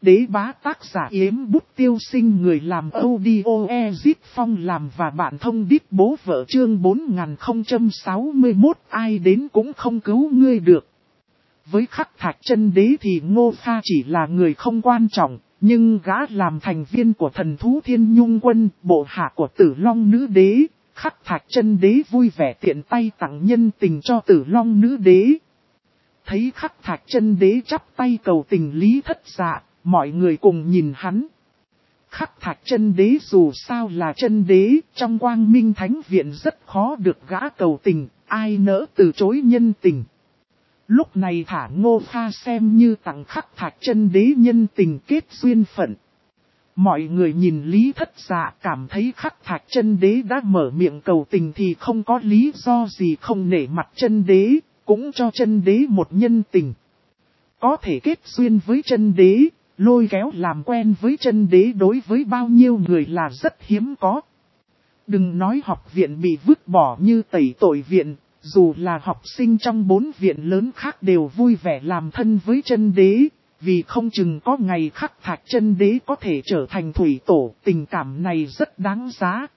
Đế bá tác giả Yếm Bút Tiêu Sinh, người làm audio Ezip Phong làm và bạn thông đít bố vợ, chương 4061, ai đến cũng không cứu ngươi được. Với Khắc Thạch Chân Đế thì Ngô Pha chỉ là người không quan trọng, nhưng gã làm thành viên của thần thú Thiên Nhung Quân, bộ hạ của Tử Long Nữ Đế. Khắc Thạch Chân Đế vui vẻ tiện tay tặng nhân tình cho Tử Long Nữ Đế. Thấy Khắc Thạch Chân Đế chắp tay cầu tình Lý Thất Dạ, mọi người cùng nhìn hắn. Khắc Thạch Chân Đế dù sao là chân đế, trong Quang Minh Thánh Viện rất khó được gã cầu tình, ai nỡ từ chối nhân tình. Lúc này thả Ngô Pha xem như tặng Khắc Thạch Chân Đế nhân tình kết duyên phận. Mọi người nhìn Lý Thất Dạ cảm thấy Khắc Thạch Chân Đế đã mở miệng cầu tình thì không có lý do gì không nể mặt chân đế, cũng cho chân đế một nhân tình. Có thể kết duyên với chân đế, lôi kéo làm quen với chân đế đối với bao nhiêu người là rất hiếm có. Đừng nói học viện bị vứt bỏ như Tẩy Tội Viện, dù là học sinh trong 4 viện lớn khác đều vui vẻ làm thân với chân đế, vì không chừng có ngày Khắc Thạch Chân Đế có thể trở thành thủy tổ, tình cảm này rất đáng giá.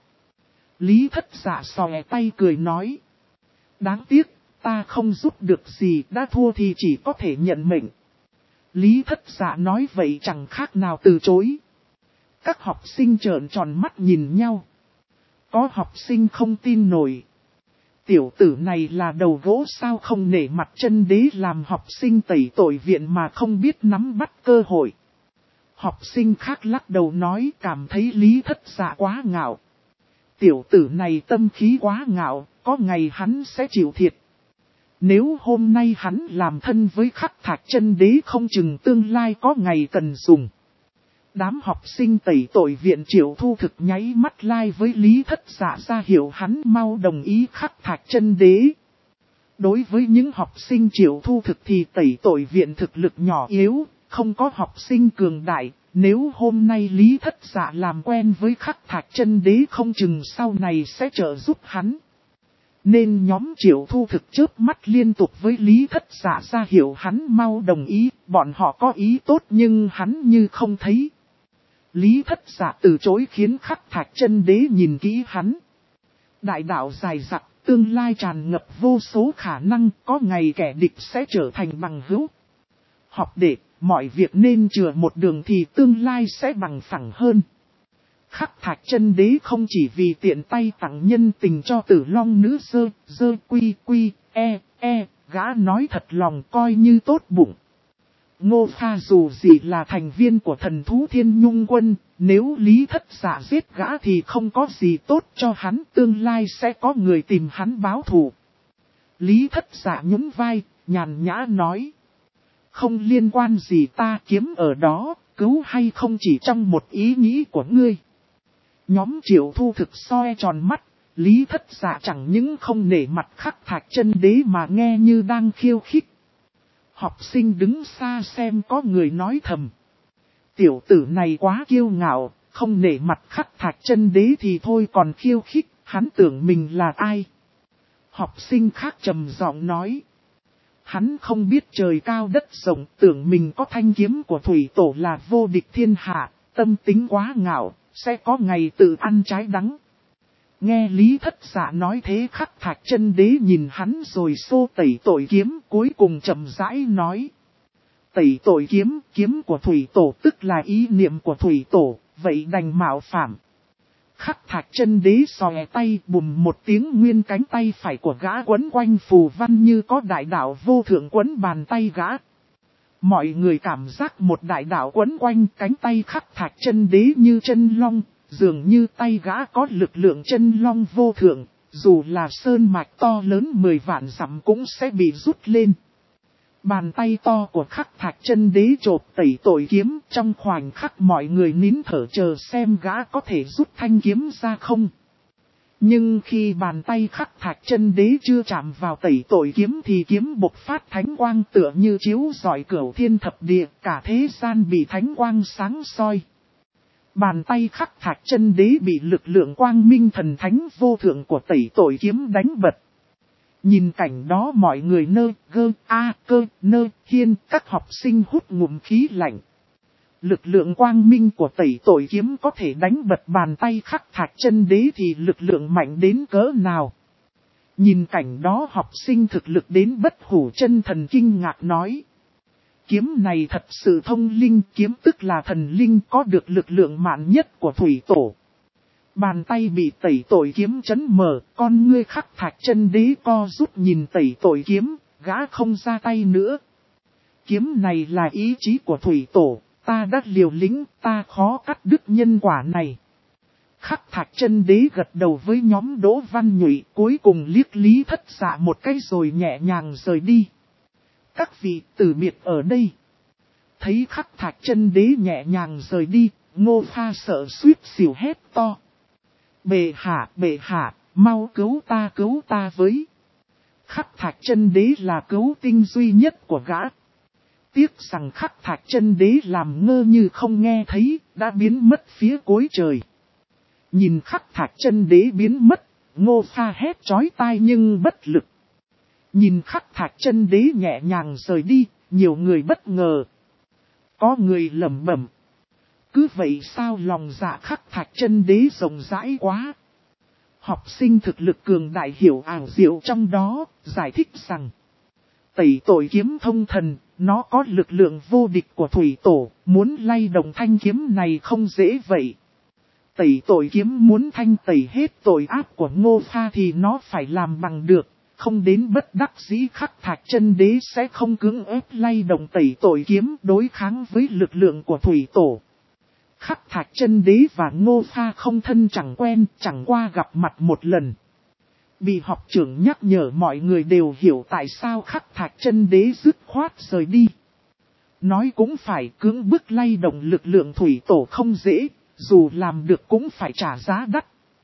Lý Thất Dạ xòe tay cười nói, đáng tiếc, ta không giúp được gì, đã thua thì chỉ có thể nhận mệnh. Lý Thất Dạ nói vậy chẳng khác nào từ chối. Các học sinh trợn tròn mắt nhìn nhau. Có học sinh không tin nổi. Tiểu tử này là đầu gỗ sao, không nể mặt chân đế làm học sinh Tẩy Tội Viện mà không biết nắm bắt cơ hội. Học sinh khác lắc đầu nói cảm thấy Lý Thất Dạ quá ngạo. Tiểu tử này tâm khí quá ngạo, có ngày hắn sẽ chịu thiệt. Nếu hôm nay hắn làm thân với Khắc Thạch Chân Đế không chừng tương lai có ngày cần dùng. Đám học sinh Tẩy Tội Viện Triệu Thu Thực nháy mắt lai với Lý Thất Dạ ra hiệu hắn mau đồng ý Khắc Thạch Chân Đế. Đối với những học sinh Triệu Thu Thực thì Tẩy Tội Viện thực lực nhỏ yếu, không có học sinh cường đại. Nếu hôm nay Lý Thất Dạ làm quen với Khắc Thạch Chân Đế không chừng sau này sẽ trợ giúp hắn. Nên nhóm Triệu Thu Thực chớp mắt liên tục với Lý Thất Dạ ra hiệu hắn mau đồng ý, bọn họ có ý tốt nhưng hắn như không thấy. Lý Thất Dạ từ chối khiến Khắc Thạch Chân Đế nhìn kỹ hắn. Đại đạo dài dặc, tương lai tràn ngập vô số khả năng, có ngày kẻ địch sẽ trở thành bằng hữu. Học đệ, mọi việc nên chừa một đường thì tương lai sẽ bằng phẳng hơn. Khắc Thạch Chân Đế không chỉ vì tiện tay tặng nhân tình cho Tử Long Nữ gã nói thật lòng coi như tốt bụng. Ngô Pha dù gì là thành viên của thần thú Thiên Nhung Quân, nếu Lý Thất Dạ giết gã thì không có gì tốt cho hắn, tương lai sẽ có người tìm hắn báo thù. Lý Thất Dạ nhún vai, nhàn nhã nói. Không liên quan gì, ta kiếm ở đó, cứu hay không chỉ trong một ý nghĩ của ngươi. Nhóm Triệu Thu Thực soi tròn mắt, Lý Thất Dạ chẳng những không nể mặt Khắc Thạch Chân Đế mà nghe như đang khiêu khích. Học sinh đứng xa xem có người nói thầm. Tiểu tử này quá kiêu ngạo, không nể mặt Khắc Thạch Chân Đế thì thôi còn khiêu khích, hắn tưởng mình là ai. Học sinh khác trầm giọng nói. Hắn không biết trời cao đất rộng, tưởng mình có thanh kiếm của thủy tổ là vô địch thiên hạ, tâm tính quá ngạo, sẽ có ngày tự ăn trái đắng. Nghe Lý Thất Dạ nói thế, Khắc Thạch Chân Đế nhìn hắn rồi xô Tẩy Tội Kiếm, cuối cùng chậm rãi nói. Tẩy Tội Kiếm, kiếm của thủy tổ tức là ý niệm của thủy tổ, vậy đành mạo phạm. Khắc Thạch Chân Đế xòe tay, bùm một tiếng, nguyên cánh tay phải của gã quấn quanh phù văn như có đại đạo vô thượng quấn bàn tay gã. Mọi người cảm giác một đại đạo quấn quanh cánh tay Khắc Thạch Chân Đế như chân long, dường như tay gã có lực lượng chân long vô thượng, dù là sơn mạch to lớn 10 vạn dặm cũng sẽ bị rút lên. Bàn tay to của Khắc Thạch Chân Đế chộp Tẩy Tội Kiếm, trong khoảnh khắc mọi người nín thở chờ xem gã có thể rút thanh kiếm ra không. Nhưng khi bàn tay Khắc Thạch Chân Đế chưa chạm vào Tẩy Tội Kiếm thì kiếm bộc phát thánh quang tựa như chiếu rọi cửu thiên thập địa, cả thế gian bị thánh quang sáng soi. Bàn tay Khắc Thạch Chân Đế bị lực lượng quang minh thần thánh vô thượng của Tẩy Tội Kiếm đánh bật. Nhìn cảnh đó mọi người hiên, các học sinh hút ngụm khí lạnh. Lực lượng quang minh của tẩy tội kiếm có thể đánh bật bàn tay Khắc Thạch Chân Đế thì lực lượng mạnh đến cỡ nào. Nhìn cảnh đó học sinh thực lực đến bất hủ chân thần kinh ngạc nói. Kiếm này thật sự thông linh, kiếm tức là thần linh có được lực lượng mạnh nhất của thủy tổ. Bàn tay bị tẩy tội kiếm chấn mở, con ngươi Khắc Thạch Chân Đế co rút nhìn tẩy tội kiếm, gã không ra tay nữa. Kiếm này là ý chí của thủy tổ, ta đã liều lĩnh, ta khó cắt đứt nhân quả này. Khắc Thạch Chân Đế gật đầu với nhóm Đỗ Văn Nhụy, cuối cùng liếc Lý Thất Dạ một cái rồi nhẹ nhàng rời đi. Các vị từ biệt ở đây. Thấy Khắc Thạch Chân Đế nhẹ nhàng rời đi, Ngô Pha sợ suýt xỉu hét to. Bệ hạ, mau cứu ta với. Khắc Thạch Chân Đế là cứu tinh duy nhất của gã. Tiếc rằng Khắc Thạch Chân Đế làm ngơ như không nghe thấy, đã biến mất phía cuối trời. Nhìn Khắc Thạch Chân Đế biến mất, Ngô Pha hét chói tai nhưng bất lực. Nhìn Khắc Thạch Chân Đế nhẹ nhàng rời đi, nhiều người bất ngờ. Có người lẩm bẩm. Cứ vậy sao lòng dạ Khắc Thạch Chân Đế rộng rãi quá. Học sinh thực lực cường đại hiểu ảo diệu trong đó, giải thích rằng. Tẩy tội kiếm thông thần, nó có lực lượng vô địch của thủy tổ, muốn lay động thanh kiếm này không dễ vậy. Tẩy tội kiếm muốn thanh tẩy hết tội ác của Ngô Pha thì nó phải làm bằng được, không đến bất đắc dĩ Khắc Thạch Chân Đế sẽ không cưỡng ép lay động tẩy tội kiếm đối kháng với lực lượng của thủy tổ. Khắc Thạch Chân Đế và Ngô Pha không thân chẳng quen, chẳng qua gặp mặt một lần. Bị học trưởng nhắc nhở mọi người đều hiểu tại sao Khắc Thạch Chân Đế dứt khoát rời đi. Nói cũng phải cưỡng bức lay động lực lượng thủy tổ không dễ, dù làm được cũng phải trả giá đắt.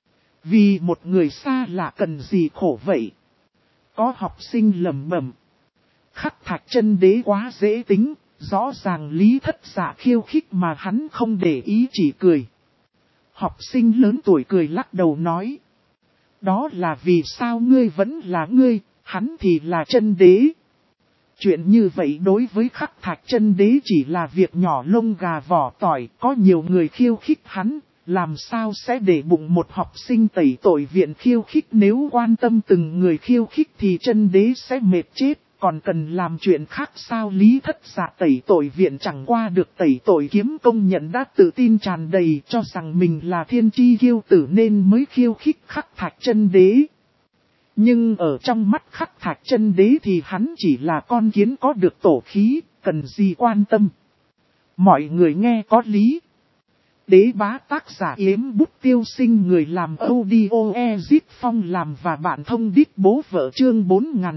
Vì một người xa lạ cần gì khổ vậy? Có học sinh lẩm bẩm. Khắc Thạch Chân Đế quá dễ tính, rõ ràng Lý Thất Dạ khiêu khích mà hắn không để ý chỉ cười. Học sinh lớn tuổi cười lắc đầu nói. Đó là vì sao ngươi vẫn là ngươi, hắn thì là chân đế. Chuyện như vậy đối với Khắc Thạch Chân Đế chỉ là việc nhỏ lông gà vỏ tỏi, có nhiều người khiêu khích hắn, làm sao sẽ để bụng một học sinh tẩy tội viện khiêu khích. Nếu quan tâm từng người khiêu khích thì chân đế sẽ mệt chết, còn cần làm chuyện khác sao? Lý Thất Dạ tẩy tội viện chẳng qua được tẩy tội kiếm công nhận đã tự tin tràn đầy, cho rằng mình là thiên chi kiêu tử nên mới khiêu khích Khắc Thạch Chân Đế. Nhưng ở trong mắt Khắc Thạch Chân Đế thì hắn chỉ là con kiến có được tổ khí, cần gì quan tâm. Mọi người nghe có lý. Đế bá tác giả Yếm Bút Tiêu Sinh, người làm audio Ezit Phong làm và bạn thông đít bố vợ. Chương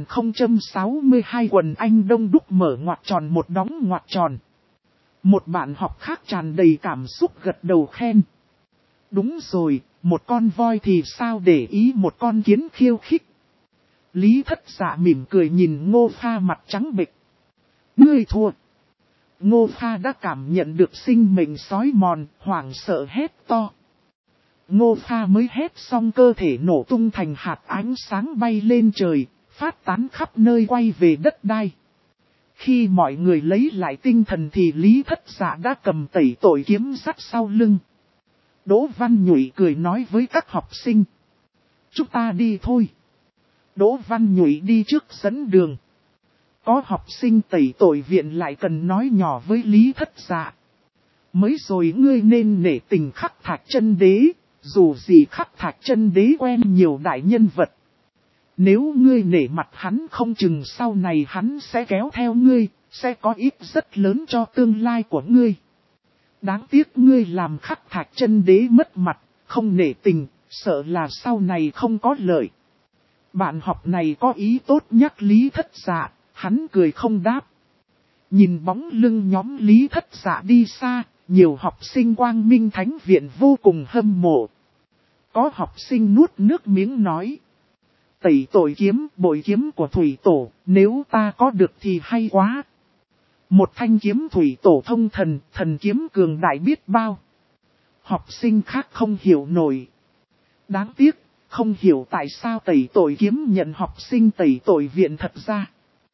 4062 quần anh đông đúc mở ngoặc tròn một đóng ngoặc tròn. Một bạn học khác tràn đầy cảm xúc gật đầu khen. Đúng rồi, một con voi thì sao để ý một con kiến khiêu khích. Lý Thất Dạ mỉm cười nhìn Ngô Pha mặt trắng bệch. Ngươi thua. Ngô Pha đã cảm nhận được sinh mệnh sói mòn, hoảng sợ hét to. Ngô Pha mới hét xong cơ thể nổ tung thành hạt ánh sáng bay lên trời, phát tán khắp nơi quay về đất đai. Khi mọi người lấy lại tinh thần thì Lý Thất Dạ đã cầm tẩy tội kiếm dắt sau lưng. Đỗ Văn Nhụy cười nói với các học sinh. Chúng ta đi thôi. Đỗ Văn Nhụy đi trước dẫn đường. Có học sinh tẩy tội viện lại cần nói nhỏ với Lý Thất Dạ. Mới rồi ngươi nên nể tình Khắc Thạch Chân Đế, dù gì Khắc Thạch Chân Đế quen nhiều đại nhân vật. Nếu ngươi nể mặt hắn không chừng sau này hắn sẽ kéo theo ngươi, sẽ có ít rất lớn cho tương lai của ngươi. Đáng tiếc ngươi làm Khắc Thạch Chân Đế mất mặt, không nể tình, sợ là sau này không có lợi. Bạn học này có ý tốt nhắc Lý Thất Dạ, hắn cười không đáp. Nhìn bóng lưng nhóm Lý Thất Dạ đi xa, nhiều học sinh Quang Minh Thánh Viện vô cùng hâm mộ. Có học sinh nuốt nước miếng nói. Tẩy tội kiếm, bội kiếm của thủy tổ, nếu ta có được thì hay quá. Một thanh kiếm thủy tổ thông thần, thần kiếm cường đại biết bao. Học sinh khác không hiểu nổi. Đáng tiếc, không hiểu tại sao tẩy tội kiếm nhận học sinh tẩy tội viện thật ra.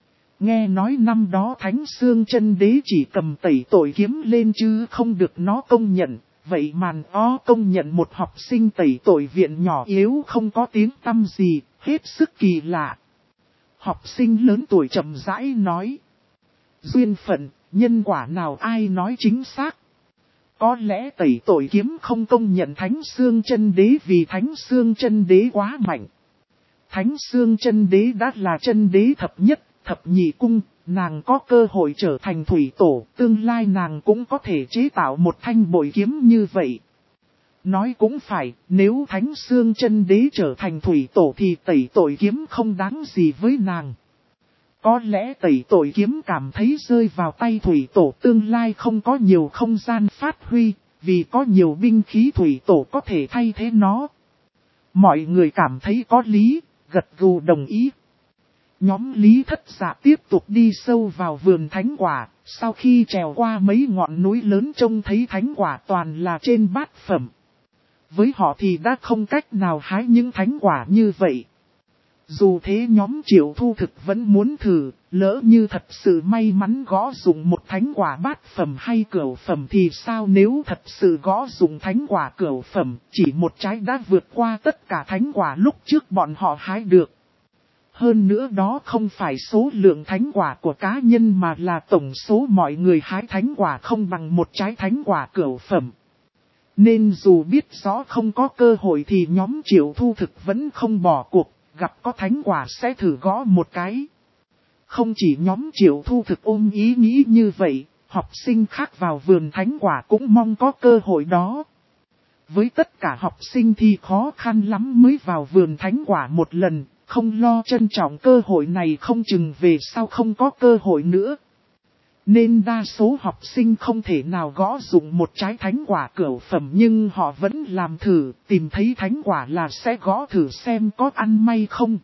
Nghe nói năm đó Thánh Xương Chân Đế chỉ cầm tẩy tội kiếm lên chứ không được nó công nhận. Vậy màn ó công nhận một học sinh tẩy tội viện nhỏ yếu không có tiếng tăm gì, hết sức kỳ lạ. Học sinh lớn tuổi chậm rãi nói. Duyên phận, nhân quả nào ai nói chính xác. Có lẽ tẩy tội kiếm không công nhận Thánh Xương Chân Đế vì Thánh Xương Chân Đế quá mạnh. Thánh Xương Chân Đế đã là chân đế thập nhất, thập nhị cung, nàng có cơ hội trở thành thủy tổ, tương lai nàng cũng có thể chế tạo một thanh bội kiếm như vậy. Nói cũng phải, nếu Thánh Xương Chân Đế trở thành thủy tổ thì tẩy tội kiếm không đáng gì với nàng. Có lẽ tẩy tội kiếm cảm thấy rơi vào tay thủy tổ tương lai không có nhiều không gian phát huy, vì có nhiều binh khí thủy tổ có thể thay thế nó. Mọi người cảm thấy có lý, gật gù đồng ý. Nhóm Lý Thất Dạ tiếp tục đi sâu vào vườn thánh quả, sau khi trèo qua mấy ngọn núi lớn trông thấy thánh quả toàn là trên bát phẩm. Với họ thì đã không cách nào hái những thánh quả như vậy. Dù thế nhóm Triệu Thu Thực vẫn muốn thử, lỡ như thật sự may mắn gõ dụng một thánh quả bát phẩm hay cửu phẩm thì sao nếu thật sự gõ dụng thánh quả cửu phẩm, chỉ một trái đã vượt qua tất cả thánh quả lúc trước bọn họ hái được. Hơn nữa đó không phải số lượng thánh quả của cá nhân mà là tổng số mọi người hái thánh quả không bằng một trái thánh quả cửu phẩm. Nên dù biết rõ không có cơ hội thì nhóm Triệu Thu Thực vẫn không bỏ cuộc, gặp có thánh quả sẽ thử gõ một cái. Không chỉ nhóm Triệu Thu Thực ôm ý nghĩ như vậy, học sinh khác vào vườn thánh quả cũng mong có cơ hội đó. Với tất cả học sinh thì khó khăn lắm mới vào vườn thánh quả một lần, không lo trân trọng cơ hội này không chừng về sau không có cơ hội nữa. Nên đa số học sinh không thể nào gõ dụng một trái thánh quả cửu phẩm nhưng họ vẫn làm thử, tìm thấy thánh quả là sẽ gõ thử xem có ăn may không.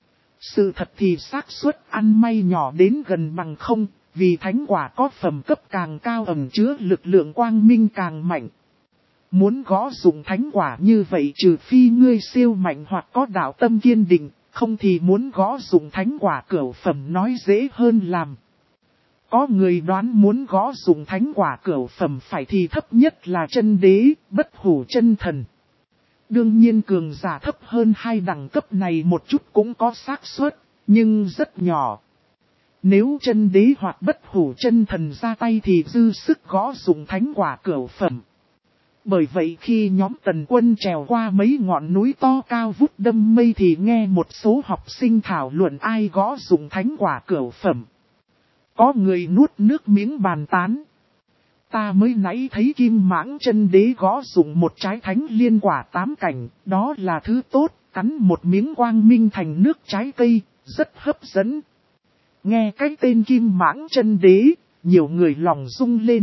Sự thật thì xác suất ăn may nhỏ đến gần bằng không, vì thánh quả có phẩm cấp càng cao ẩn chứa lực lượng quang minh càng mạnh. Muốn gõ dụng thánh quả như vậy trừ phi ngươi siêu mạnh hoặc có đạo tâm kiên định, không thì muốn gõ dụng thánh quả cửu phẩm nói dễ hơn làm. Có người đoán muốn gõ dụng thánh quả cửu phẩm phải thì thấp nhất là chân đế, bất hủ chân thần. Đương nhiên cường giả thấp hơn hai đẳng cấp này một chút cũng có xác suất, nhưng rất nhỏ. Nếu chân đế hoặc bất hủ chân thần ra tay thì dư sức gõ dụng thánh quả cửu phẩm. Bởi vậy khi nhóm Tần Quân trèo qua mấy ngọn núi to cao vút đâm mây thì nghe một số học sinh thảo luận ai gõ dụng thánh quả cửu phẩm. Có người nuốt nước miếng bàn tán. Ta mới nãy thấy Kim Mãng Chân Đế gõ dụng một trái thánh liên quả 8 cảnh, đó là thứ tốt, cắn một miếng quang minh thành nước trái cây, rất hấp dẫn. Nghe cái tên Kim Mãng Chân Đế, nhiều người lòng rung lên.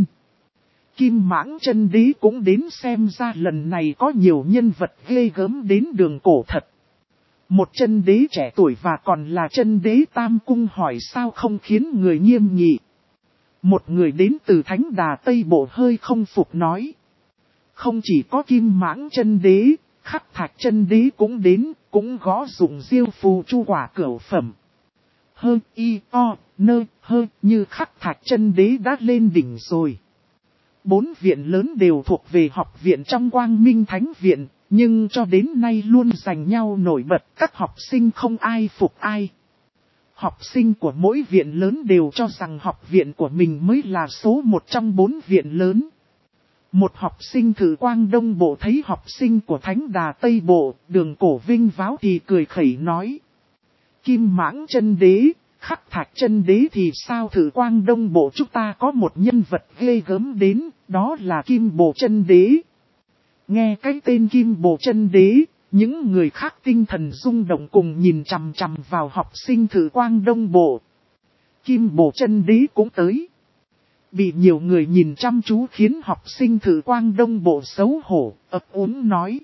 Kim Mãng Chân Đế cũng đến xem ra lần này có nhiều nhân vật ghê gớm đến đường cổ thật. Một chân đế trẻ tuổi và còn là chân đế tam cung hỏi sao không khiến người nghiêm nghị. Một người đến từ Thánh Đà Tây Bộ hơi không phục nói. Không chỉ có Kim Mãng Chân Đế, Khắc Thạch Chân Đế cũng đến, cũng gõ dụng diêu phù chu quả cửu phẩm. Hơ y o nơ hơ như Khắc Thạch Chân Đế đã lên đỉnh rồi. 4 viện lớn đều thuộc về học viện trong Quang Minh Thánh Viện, nhưng cho đến nay luôn giành nhau nổi bật, các học sinh không ai phục ai. Học sinh của mỗi viện lớn đều cho rằng học viện của mình mới là số 1 trong 4 viện lớn. Một học sinh Thử Quang Đông Bộ thấy học sinh của Thánh Đà Tây Bộ, Đường Cổ vinh váo thì cười khẩy nói. Kim Mãng Chân Đế, Khắc Thạch Chân Đế thì sao Thử Quang Đông Bộ chúng ta có một nhân vật ghê gớm đến, đó là Kim Bồ Chân Đế. Nghe cái tên Kim Bồ Chân Đế, những người khác tinh thần rung động cùng nhìn chằm chằm vào học sinh Thử Quang Đông Bộ. Kim Bồ Chân Đế cũng tới. Bị nhiều người nhìn chăm chú khiến học sinh Thử Quang Đông Bộ xấu hổ, ấp úng nói.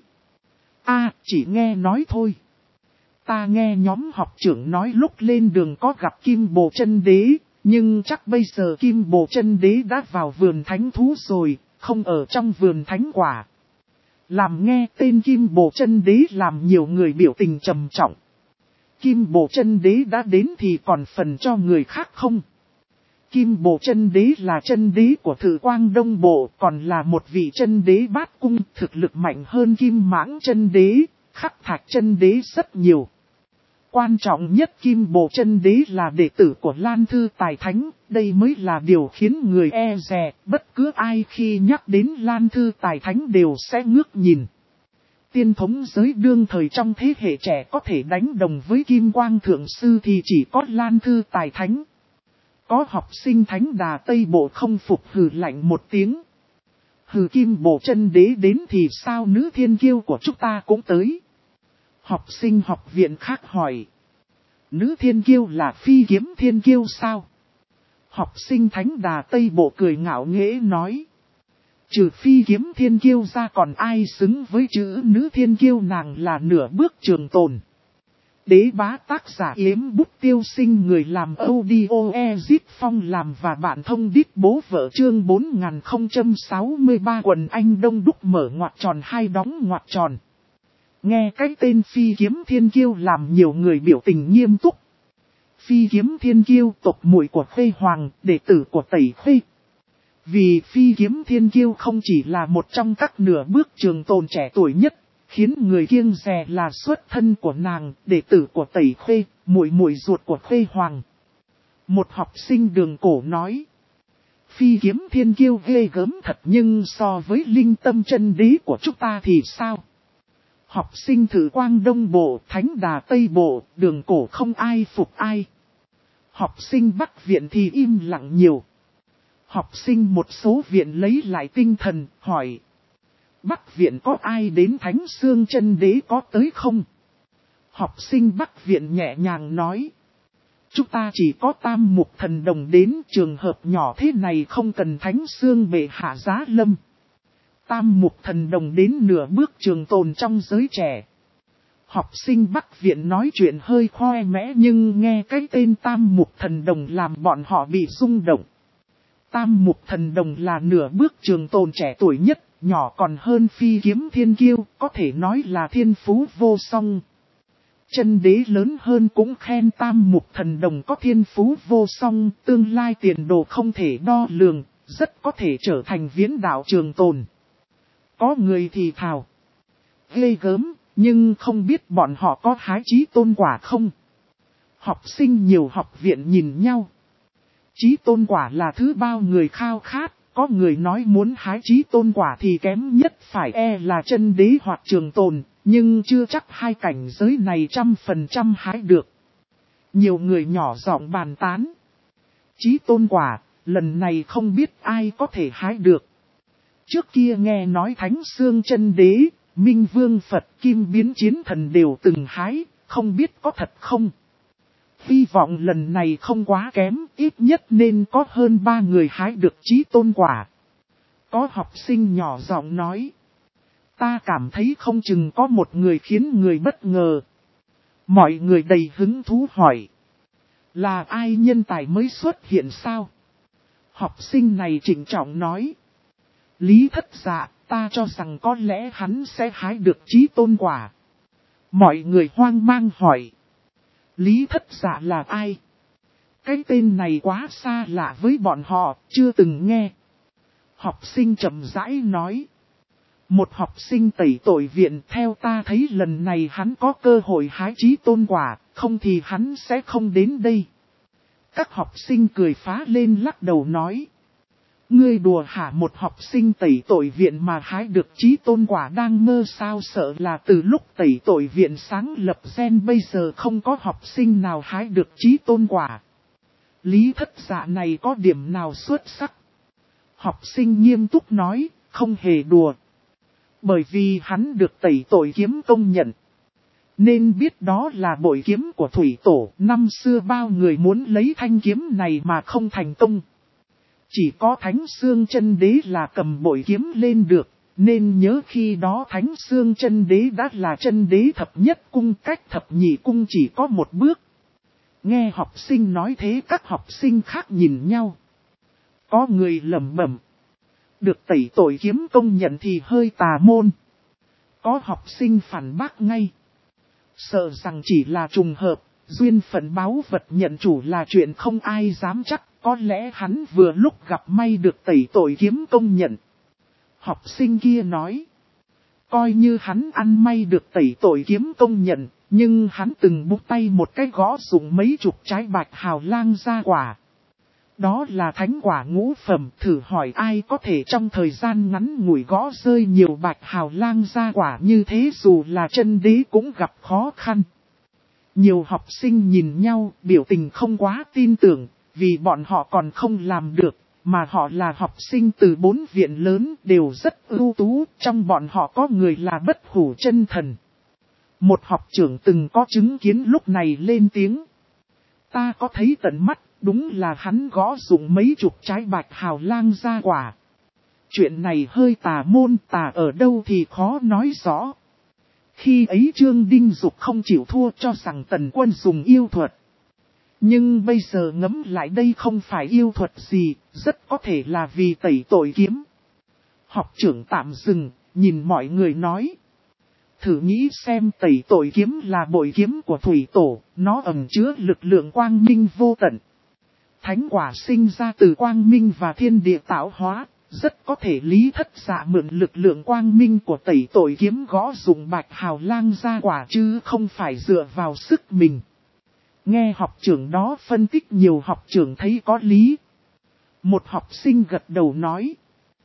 Chỉ nghe nói thôi. Ta nghe nhóm học trưởng nói lúc lên đường có gặp Kim Bồ Chân Đế, nhưng chắc bây giờ Kim Bồ Chân Đế đã vào vườn thánh thú rồi, không ở trong vườn thánh quả. Làm nghe tên Kim Bồ Chân Đế làm nhiều người biểu tình trầm trọng. Kim Bộ Chân Đế đã đến thì còn phần cho người khác không? Kim Bộ Chân Đế là chân đế của Thử Quang Đông Bộ, còn là một vị chân đế bát cung, thực lực mạnh hơn Kim Mãng Chân Đế, Khắc Thạch Chân Đế rất nhiều. Quan trọng nhất Kim Bộ Chân Đế là đệ tử của Lan Thư Tài Thánh, đây mới là điều khiến người e dè, bất cứ ai khi nhắc đến Lan Thư Tài Thánh đều sẽ ngước nhìn. Tiên thống giới đương thời trong thế hệ trẻ có thể đánh đồng với Kim Quang Thượng Sư thì chỉ có Lan Thư Tài Thánh. Có học sinh Thánh Đà Tây Bộ không phục hừ lạnh một tiếng. Hừ, Kim Bộ Chân Đế đến thì sao, nữ thiên kiêu của chúng ta cũng tới. Học sinh học viện khác hỏi. Nữ thiên kiêu là Phi Kiếm Thiên Kiêu sao? Học sinh Thánh Đà Tây Bộ cười ngạo nghễ nói. Trừ Phi Kiếm Thiên Kiêu ra còn ai xứng với chữ nữ thiên kiêu, nàng là nửa bước trường tồn. Đế bá tác giả Yếm Bút Tiêu Sinh, người làm audio Ezit Phong làm và bạn thông đít bố vợ, chương 4063 quần anh đông đúc mở ngoặc tròn hai đóng ngoặc tròn. Nghe cái tên Phi Kiếm Thiên Kiêu làm nhiều người biểu tình nghiêm túc. Phi Kiếm Thiên Kiêu tộc muội của Khuê Hoàng, đệ tử của Tẩy Khuê. Vì Phi Kiếm Thiên Kiêu không chỉ là một trong các nửa bước trường tồn trẻ tuổi nhất, khiến người kiêng dè là xuất thân của nàng, đệ tử của Tẩy Khuê, muội muội ruột của Khuê Hoàng. Một học sinh Đường Cổ nói. Phi Kiếm Thiên Kiêu ghê gớm thật, nhưng so với Linh Tâm Chân Đế của chúng ta thì sao? Học sinh Thử Quang Đông Bộ, Thánh Đà Tây Bộ, Đường Cổ không ai phục ai. Học sinh Bắc Viện thì im lặng nhiều. Học sinh một số viện lấy lại tinh thần, hỏi. Bắc Viện có ai đến Thánh Xương Chân Đế có tới không? Học sinh Bắc Viện nhẹ nhàng nói. Chúng ta chỉ có Tam Mục Thần Đồng đến, trường hợp nhỏ thế này không cần Thánh Xương bệ hạ giá lâm. Tam Mục Thần Đồng đến nửa bước trường tồn trong giới trẻ. Học sinh Bắc Viện nói chuyện hơi khoe mẽ, nhưng nghe cái tên Tam Mục Thần Đồng làm bọn họ bị rung động. Tam Mục Thần Đồng là nửa bước trường tồn trẻ tuổi nhất, nhỏ còn hơn Phi Kiếm Thiên Kiêu, có thể nói là thiên phú vô song. Chân đế lớn hơn cũng khen Tam Mục Thần Đồng có thiên phú vô song, tương lai tiền đồ không thể đo lường, rất có thể trở thành viễn đạo trường tồn. Có người thì thào. Ghê gớm, nhưng không biết bọn họ có hái chí tôn quả không? Học sinh nhiều học viện nhìn nhau. Chí tôn quả là thứ bao người khao khát, có người nói muốn hái chí tôn quả thì kém nhất phải là chân đế hoặc trường tồn, nhưng chưa chắc hai cảnh giới này 100% hái được. Nhiều người nhỏ giọng bàn tán. Chí tôn quả, lần này không biết ai có thể hái được. Trước kia nghe nói Thánh Xương Chân Đế, Minh Vương Phật, Kim Biến Chiến Thần đều từng hái, không biết có thật không? Hy vọng lần này không quá kém, ít nhất nên có hơn 3 người hái được chí tôn quả. Có học sinh nhỏ giọng nói. Ta cảm thấy không chừng có một người khiến người bất ngờ. Mọi người đầy hứng thú hỏi. Là ai, nhân tài mới xuất hiện sao? Học sinh này trịnh trọng nói. Lý Thất Dạ, ta cho rằng có lẽ hắn sẽ hái được chí tôn quả. Mọi người hoang mang hỏi. Lý Thất Dạ là ai? Cái tên này quá xa lạ với bọn họ, chưa từng nghe. Học sinh chậm rãi nói. Một học sinh Tẩy Tội Viện, theo ta thấy lần này hắn có cơ hội hái chí tôn quả, không thì hắn sẽ không đến đây. Các học sinh cười phá lên lắc đầu nói. Ngươi đùa hả, một học sinh Tẩy Tội Viện mà hái được chí tôn quả đang mơ sao, sợ là từ lúc Tẩy Tội Viện sáng lập gen bây giờ không có học sinh nào hái được chí tôn quả. Lý Thất Dạ này có điểm nào xuất sắc? Học sinh nghiêm túc nói, không hề đùa. Bởi vì hắn được Tẩy Tội Kiếm công nhận. Nên biết đó là bội kiếm của Thủy Tổ, năm xưa bao người muốn lấy thanh kiếm này mà không thành công. Chỉ có Thánh Xương Chân Đế là cầm bội kiếm lên được, nên nhớ khi đó Thánh Xương Chân Đế đã là chân đế thập nhất cung, cách thập nhị cung chỉ có một bước. Nghe học sinh nói thế, các học sinh khác nhìn nhau. Có người lẩm bẩm. Được Tẩy Tội Kiếm công nhận thì hơi tà môn. Có học sinh phản bác ngay. Sợ rằng chỉ là trùng hợp, Duyên phận báu vật nhận chủ là chuyện không ai dám chắc, có lẽ hắn vừa lúc gặp may được tẩy tội kiếm công nhận. Học sinh kia nói, coi như hắn ăn may được tẩy tội kiếm công nhận, nhưng hắn từng búng tay một cái gõ dụng mấy chục trái bạch hào lang ra quả. Đó là thánh quả ngũ phẩm, thử hỏi ai có thể trong thời gian ngắn ngủi gõ rơi nhiều bạch hào lang ra quả như thế, dù là chân đế cũng gặp khó khăn. Nhiều học sinh nhìn nhau, biểu tình không quá tin tưởng, vì bọn họ còn không làm được, mà họ là học sinh từ 4 viện lớn đều rất ưu tú, trong bọn họ có người là bất hủ chân thần. Một học trưởng từng có chứng kiến lúc này lên tiếng. Ta có thấy tận mắt, đúng là hắn gõ dụng mấy chục trái bạch hào lang ra quả. Chuyện này hơi tà môn, tà ở đâu thì khó nói rõ. Khi ấy Trương Đinh Dục không chịu thua, cho rằng Tần Quân dùng yêu thuật. Nhưng bây giờ ngẫm lại đây không phải yêu thuật gì, rất có thể là vì tẩy tội kiếm. Học trưởng tạm dừng, nhìn mọi người nói. Thử nghĩ xem, tẩy tội kiếm là bội kiếm của Thủy Tổ, nó ẩn chứa lực lượng quang minh vô tận. Thánh quả sinh ra từ quang minh và thiên địa tạo hóa, rất có thể Lý Thất Dạ mượn lực lượng quang minh của tẩy tội kiếm gõ dụng bạch hào lang ra quả chứ không phải dựa vào sức mình. Nghe học trưởng đó phân tích, nhiều học trưởng thấy có lý. Một học sinh gật đầu nói.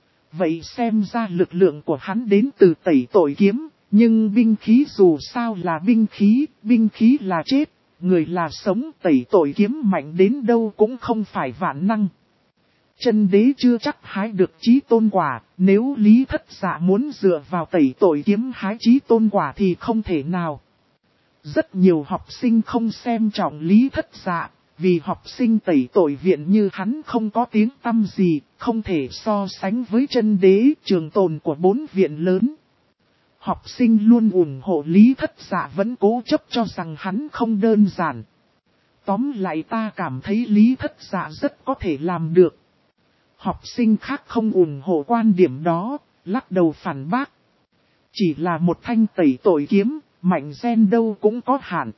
Vậy xem ra lực lượng của hắn đến từ tẩy tội kiếm, nhưng binh khí dù sao là binh khí là chết, người là sống, tẩy tội kiếm mạnh đến đâu cũng không phải vạn năng. Chân đế chưa chắc hái được chí tôn quả, nếu Lý Thất Dạ muốn dựa vào tẩy tội kiếm hái chí tôn quả thì không thể nào. Rất nhiều học sinh không xem trọng Lý Thất Dạ, vì học sinh tẩy tội viện như hắn không có tiếng tăm gì, không thể so sánh với chân đế trường tồn của 4 viện lớn. Học sinh luôn ủng hộ Lý Thất Dạ vẫn cố chấp cho rằng hắn không đơn giản. Tóm lại ta cảm thấy Lý Thất Dạ rất có thể làm được. Học sinh khác không ủng hộ quan điểm đó, lắc đầu phản bác. Chỉ là một thanh tẩy tội kiếm, mạnh gen đâu cũng có hạn.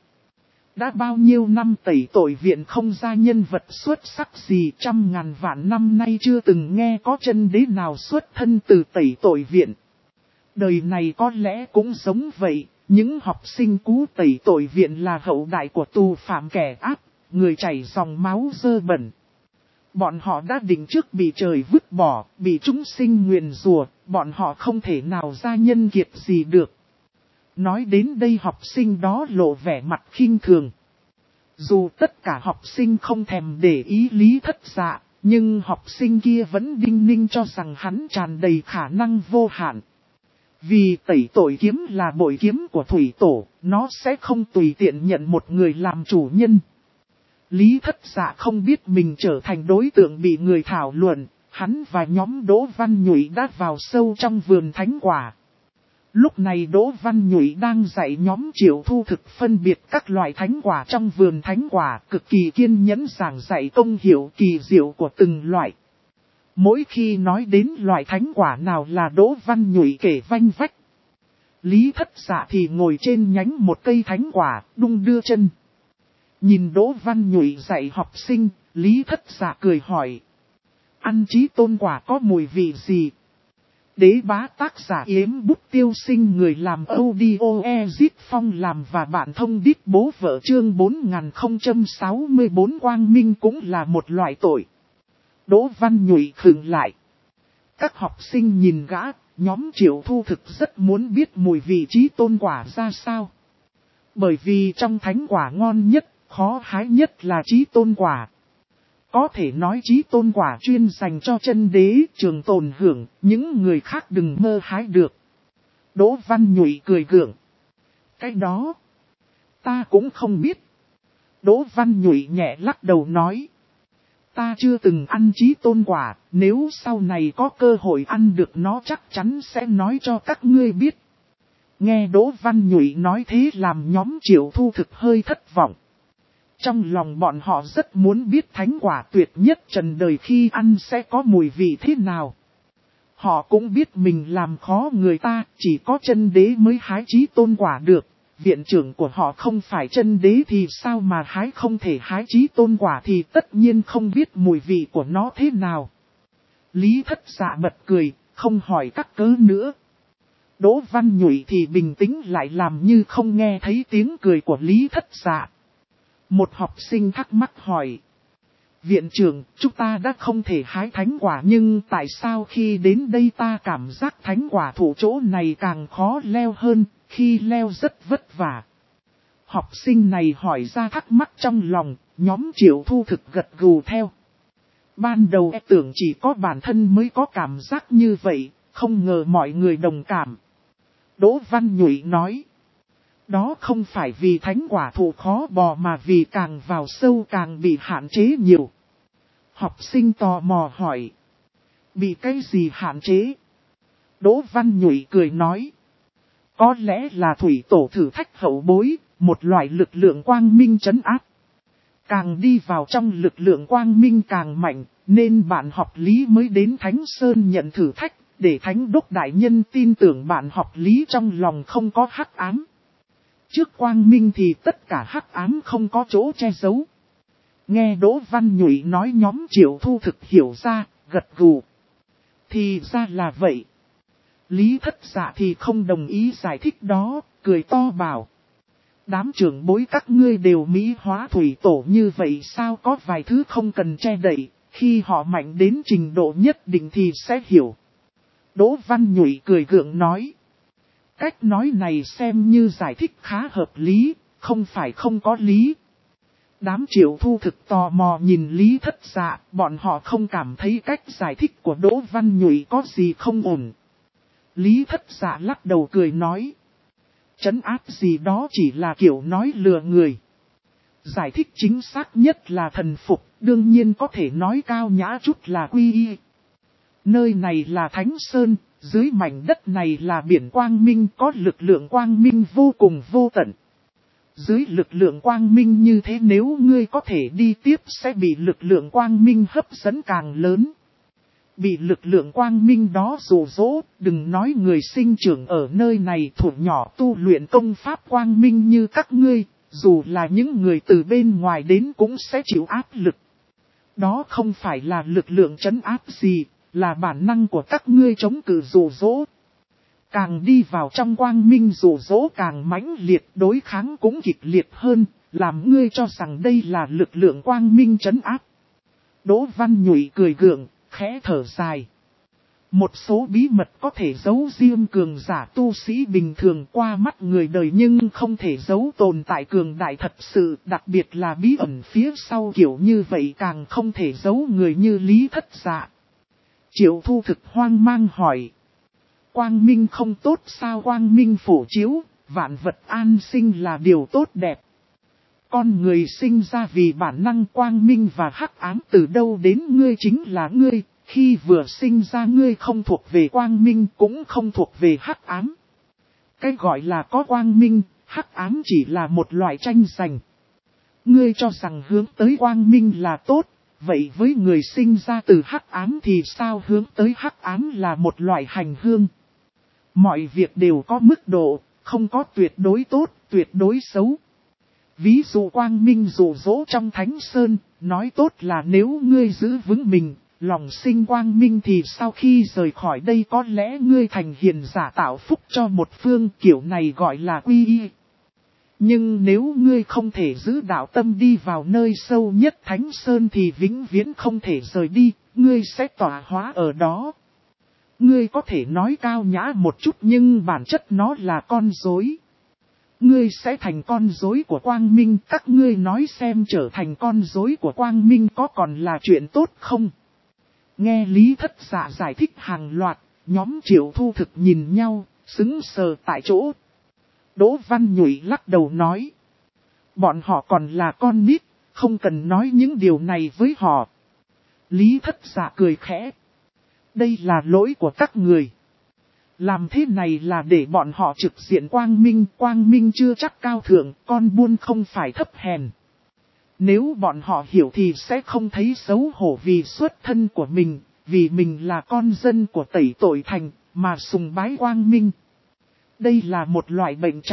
Đã bao nhiêu năm tẩy tội viện không ra nhân vật xuất sắc gì, 100.000 vạn năm nay chưa từng nghe có chân đế nào xuất thân từ tẩy tội viện. Đời này có lẽ cũng giống vậy, những học sinh cú tẩy tội viện là hậu đại của tù phạm kẻ ác, người chảy dòng máu dơ bẩn. Bọn họ đã định trước bị trời vứt bỏ, bị chúng sinh nguyền rủa, bọn họ không thể nào ra nhân kiệt gì được. Nói đến đây học sinh đó lộ vẻ mặt khinh thường. Dù tất cả học sinh không thèm để ý Lý Thất Dạ, nhưng học sinh kia vẫn đinh ninh cho rằng hắn tràn đầy khả năng vô hạn. Vì tẩy tội kiếm là bội kiếm của Thủy Tổ, nó sẽ không tùy tiện nhận một người làm chủ nhân. Lý Thất Dạ không biết mình trở thành đối tượng bị người thảo luận, hắn và nhóm Đỗ Văn Nhụy đã vào sâu trong vườn thánh quả. Lúc này Đỗ Văn Nhụy đang dạy nhóm Triệu Thu Thực phân biệt các loại thánh quả trong vườn thánh quả, cực kỳ kiên nhẫn giảng dạy công hiệu kỳ diệu của từng loại. Mỗi khi nói đến loại thánh quả nào là Đỗ Văn Nhụy kể vanh vách. Lý Thất Dạ thì ngồi trên nhánh một cây thánh quả, đung đưa chân. Nhìn Đỗ Văn Nhụy dạy học sinh, Lý Thất Dạ cười hỏi. Ăn chí tôn quả có mùi vị gì? Đế bá tác giả Yếm Bút Tiêu Sinh, người làm audio Ezit Phong làm và bạn thông đít bố vợ, chương 4064 quang minh cũng là một loại tội. Đỗ Văn Nhụy khựng lại. Các học sinh nhìn gã, nhóm Triệu Thu Thực rất muốn biết mùi vị chí tôn quả ra sao. Bởi vì trong thánh quả ngon nhất, khó hái nhất là chí tôn quả. Có thể nói chí tôn quả chuyên dành cho chân đế trường tồn hưởng, những người khác đừng mơ hái được. Đỗ Văn Nhụy cười gượng. Cái đó, ta cũng không biết. Đỗ Văn Nhụy nhẹ lắc đầu nói. Ta chưa từng ăn chí tôn quả, nếu sau này có cơ hội ăn được nó chắc chắn sẽ nói cho các ngươi biết. Nghe Đỗ Văn Nhụy nói thế làm nhóm Triệu Thu Thực hơi thất vọng. Trong lòng bọn họ rất muốn biết thánh quả tuyệt nhất trần đời khi ăn sẽ có mùi vị thế nào. Họ cũng biết mình làm khó người ta, chỉ có chân đế mới hái chí tôn quả được, viện trưởng của họ không phải chân đế thì sao mà hái không thể hái chí tôn quả thì tất nhiên không biết mùi vị của nó thế nào. Lý Thất Dạ bật cười, không hỏi các cớ nữa. Đỗ Văn Nhụy thì bình tĩnh lại làm như không nghe thấy tiếng cười của Lý Thất Dạ. Một học sinh thắc mắc hỏi. Viện trưởng, chúng ta đã không thể hái thánh quả nhưng tại sao khi đến đây ta cảm giác thánh quả thụ chỗ này càng khó leo hơn, khi leo rất vất vả. Học sinh này hỏi ra thắc mắc trong lòng, nhóm Triệu Thu Thực gật gù theo. Ban đầu tưởng chỉ có bản thân mới có cảm giác như vậy, không ngờ mọi người đồng cảm. Đỗ Văn Nhụy nói. Đó không phải vì thánh quả thụ khó bò mà vì càng vào sâu càng bị hạn chế nhiều. Học sinh tò mò hỏi. Bị cái gì hạn chế? Đỗ Văn Nhụy cười nói. Có lẽ là thủy tổ thử thách hậu bối, một loại lực lượng quang minh trấn áp. Càng đi vào trong lực lượng quang minh càng mạnh, nên bạn học lý mới đến Thánh Sơn nhận thử thách, để Thánh Đốc Đại Nhân tin tưởng bạn học lý trong lòng không có hắc ám. Trước quang minh thì tất cả hắc ám không có chỗ che giấu. Nghe Đỗ Văn Nhụy nói nhóm Triệu Thu Thực hiểu ra, gật gù. Thì ra là vậy. Lý Thất Dạ thì không đồng ý giải thích đó, cười to bảo. Đám trưởng bối các ngươi đều mỹ hóa thủy tổ như vậy sao có vài thứ không cần che đậy, khi họ mạnh đến trình độ nhất định thì sẽ hiểu. Đỗ Văn Nhụy cười gượng nói. Cách nói này xem như giải thích khá hợp lý, không phải không có lý. Đám Triệu Thu Thực tò mò nhìn Lý Thất Dạ, bọn họ không cảm thấy cách giải thích của Đỗ Văn Nhụy có gì không ổn. Lý Thất Dạ lắc đầu cười nói. Trấn áp gì đó chỉ là kiểu nói lừa người. Giải thích chính xác nhất là thần phục, đương nhiên có thể nói cao nhã chút là quy y. Nơi này là Thánh Sơn, dưới mảnh đất này là biển quang minh có lực lượng quang minh vô cùng vô tận. Dưới lực lượng quang minh như thế nếu ngươi có thể đi tiếp sẽ bị lực lượng quang minh hấp dẫn càng lớn. Bị lực lượng quang minh đó dụ dỗ, đừng nói người sinh trưởng ở nơi này thủ nhỏ tu luyện công pháp quang minh như các ngươi, dù là những người từ bên ngoài đến cũng sẽ chịu áp lực. Đó không phải là lực lượng trấn áp gì, là bản năng của các ngươi chống cự dụ dỗ. Càng đi vào trong quang minh dụ dỗ càng mãnh liệt, đối kháng cũng kịch liệt hơn, làm ngươi cho rằng đây là lực lượng quang minh trấn áp. Đỗ Văn Nhụy cười gượng, khẽ thở dài. Một số bí mật có thể giấu riêng cường giả tu sĩ bình thường qua mắt người đời nhưng không thể giấu tồn tại cường đại thật sự, đặc biệt là bí ẩn phía sau kiểu như vậy càng không thể giấu người như Lý Thất Dạ. Triệu Thu Thực hoang mang hỏi. Quang minh không tốt sao? Quang minh phổ chiếu, vạn vật an sinh là điều tốt đẹp. Con người sinh ra vì bản năng quang minh và hắc ám từ đâu đến ngươi chính là ngươi, khi vừa sinh ra ngươi không thuộc về quang minh cũng không thuộc về hắc ám. Cái gọi là có quang minh, hắc ám chỉ là một loại tranh giành. Ngươi cho rằng hướng tới quang minh là tốt, vậy với người sinh ra từ hắc ám thì sao? Hướng tới hắc ám là một loại hành hương. Mọi việc đều có mức độ, không có tuyệt đối tốt, tuyệt đối xấu. Ví dụ quang minh dụ dỗ trong Thánh Sơn, nói tốt là nếu ngươi giữ vững mình, lòng sinh quang minh thì sau khi rời khỏi đây có lẽ ngươi thành hiền giả tạo phúc cho một phương, kiểu này gọi là quy y. Nhưng nếu ngươi không thể giữ đạo tâm đi vào nơi sâu nhất Thánh Sơn thì vĩnh viễn không thể rời đi, ngươi sẽ tỏa hóa ở đó. Ngươi có thể nói cao nhã một chút nhưng bản chất nó là con rối. Ngươi sẽ thành con rối của quang minh, các ngươi nói xem trở thành con rối của quang minh có còn là chuyện tốt không? Nghe Lý Thất Dạ giải thích hàng loạt, nhóm Triệu Thu Thực nhìn nhau, sững sờ tại chỗ. Đỗ Văn Nhụy lắc đầu nói. Bọn họ còn là con nít, không cần nói những điều này với họ. Lý Thất Dạ cười khẽ. Đây là lỗi của các người. Làm thế này là để bọn họ trực diện quang minh chưa chắc cao thượng, con buôn không phải thấp hèn. Nếu bọn họ hiểu thì sẽ không thấy xấu hổ vì xuất thân của mình, vì mình là con dân của Tẩy Tội Thành, mà sùng bái quang minh. Đây là một loại bệnh trạng,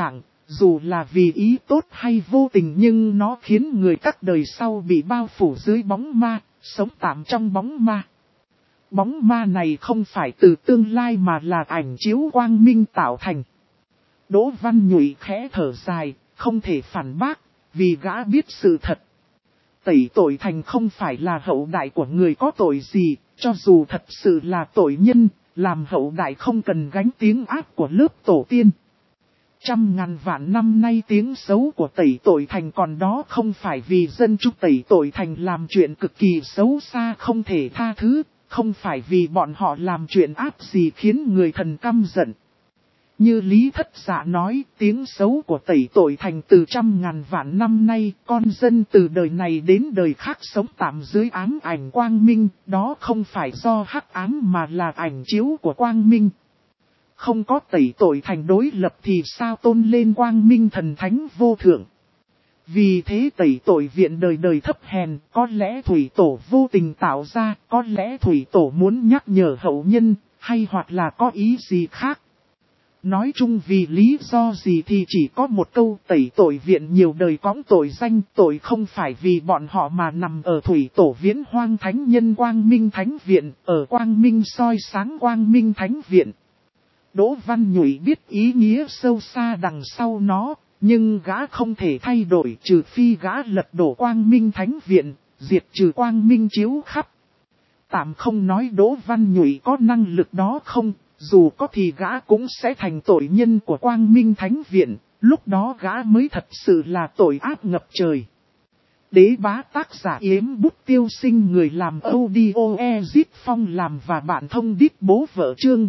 Dù là vì ý tốt hay vô tình nhưng nó khiến người các đời sau bị bao phủ dưới bóng ma, sống tạm trong bóng ma. Bóng ma này không phải từ tương lai mà là ảnh chiếu quang minh tạo thành. Đỗ Văn Nhụy khẽ thở dài, không thể phản bác, vì gã biết sự thật. Tẩy tội thành không phải là hậu đại của người có tội gì, cho dù thật sự là tội nhân, làm hậu đại không cần gánh tiếng ác của lớp tổ tiên. Trăm ngàn vạn năm nay tiếng xấu của Tẩy Tội Thành còn đó không phải vì dân chúng Tẩy Tội Thành làm chuyện cực kỳ xấu xa không thể tha thứ, không phải vì bọn họ làm chuyện ác gì khiến người thần căm giận. Như Lý Thất Dạ nói, tiếng xấu của Tẩy Tội Thành từ trăm ngàn vạn năm nay, con dân từ đời này đến đời khác sống tạm dưới ám ảnh quang minh, đó không phải do hắc ám mà là ảnh chiếu của quang minh. Không có Tẩy Tội Thành đối lập thì sao tôn lên quang minh thần thánh vô thượng. Vì thế Tẩy Tội viện đời đời thấp hèn, có lẽ Thủy Tổ vô tình tạo ra, có lẽ Thủy Tổ muốn nhắc nhở hậu nhân, hay hoặc là có ý gì khác. Nói chung vì lý do gì thì chỉ có một câu Tẩy Tội viện nhiều đời cõng tội danh, tội không phải vì bọn họ mà nằm ở Thủy Tổ viễn hoang thánh nhân quang minh thánh viện, ở quang minh soi sáng quang minh thánh viện. Đỗ Văn Nhụy biết ý nghĩa sâu xa đằng sau nó, nhưng gã không thể thay đổi trừ phi gã lật đổ quang minh thánh viện, diệt trừ quang minh chiếu khắp. Tạm không nói Đỗ Văn Nhụy có năng lực đó không, dù có thì gã cũng sẽ thành tội nhân của quang minh thánh viện, lúc đó gã mới thật sự là tội ác ngập trời. Đế bá tác giả Yếm Bút Tiêu Sinh, người làm audio Ezit Phong làm và bạn thông đít bố vợ chương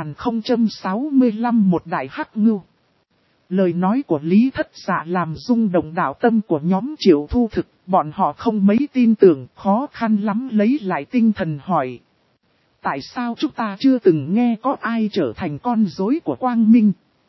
4065 một đại hắc ngưu. Lời nói của Lý Thất Dạ làm rung động đạo tâm của nhóm Triệu Thu Thực, bọn họ không mấy tin tưởng, khó khăn lắm lấy lại tinh thần hỏi. Tại sao chúng ta chưa từng nghe có ai trở thành con rối của Quang Minh?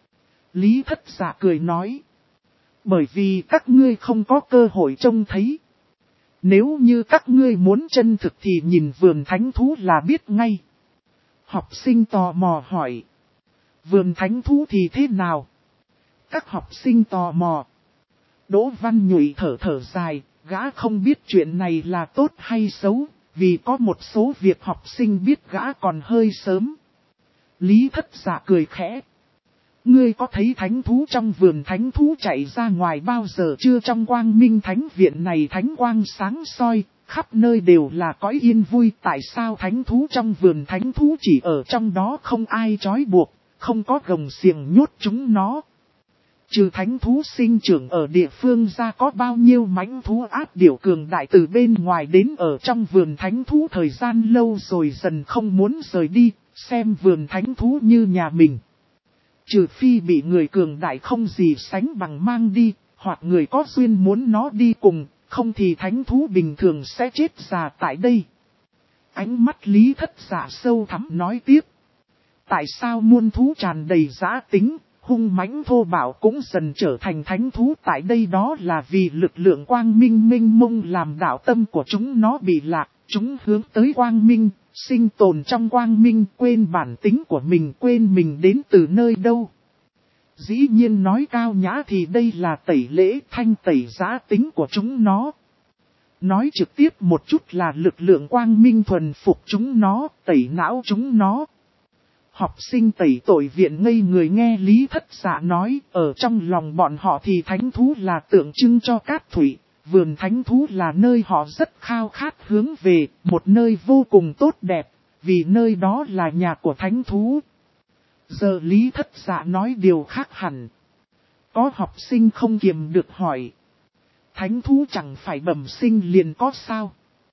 Lý Thất Dạ cười nói. Bởi vì các ngươi không có cơ hội trông thấy. Nếu như các ngươi muốn chân thực thì nhìn vườn thánh thú là biết ngay. Học sinh tò mò hỏi. Vườn thánh thú thì thế nào? Các học sinh tò mò. Đỗ Văn Nhụy thở dài, gã không biết chuyện này là tốt hay xấu, vì có một số việc học sinh biết gã còn hơi sớm. Lý Thất Dạ cười khẽ. Ngươi có thấy thánh thú trong vườn thánh thú chạy ra ngoài bao giờ chưa? Trong quang minh thánh viện này thánh quang sáng soi, khắp nơi đều là cõi yên vui. Tại sao thánh thú trong vườn thánh thú chỉ ở trong đó không ai trói buộc, không có gồng xiềng nhốt chúng nó? Trừ thánh thú sinh trưởng ở địa phương ra có bao nhiêu mãnh thú áp điểu cường đại từ bên ngoài đến ở trong vườn thánh thú thời gian lâu rồi dần không muốn rời đi, xem vườn thánh thú như nhà mình. Trừ phi bị người cường đại không gì sánh bằng mang đi, hoặc người có duyên muốn nó đi cùng, không thì thánh thú bình thường sẽ chết già tại đây. Ánh mắt Lý Thất Dạ sâu thẳm nói tiếp. Tại sao muôn thú tràn đầy dã tính, hung mãnh thô bạo cũng dần trở thành thánh thú tại đây? Đó là vì lực lượng quang minh mênh mông làm đạo tâm của chúng nó bị lạc, chúng hướng tới quang minh. Sinh tồn trong quang minh, quên bản tính của mình, quên mình đến từ nơi đâu. Dĩ nhiên nói cao nhã thì đây là tẩy lễ thanh tẩy giá tính của chúng nó. Nói trực tiếp một chút là lực lượng quang minh thuần phục chúng nó, tẩy não chúng nó. Học sinh Tẩy Tội viện ngây người nghe Lý Thất Dạ nói, ở trong lòng bọn họ thì thánh thú là tượng trưng cho cát thủy. Vườn thánh thú là nơi họ rất khao khát hướng về, một nơi vô cùng tốt đẹp, vì nơi đó là nhà của thánh thú. Giờ Lý Thất Dạ nói điều khác hẳn. Có học sinh không kiềm được hỏi. Thánh thú chẳng phải bẩm sinh liền có sao?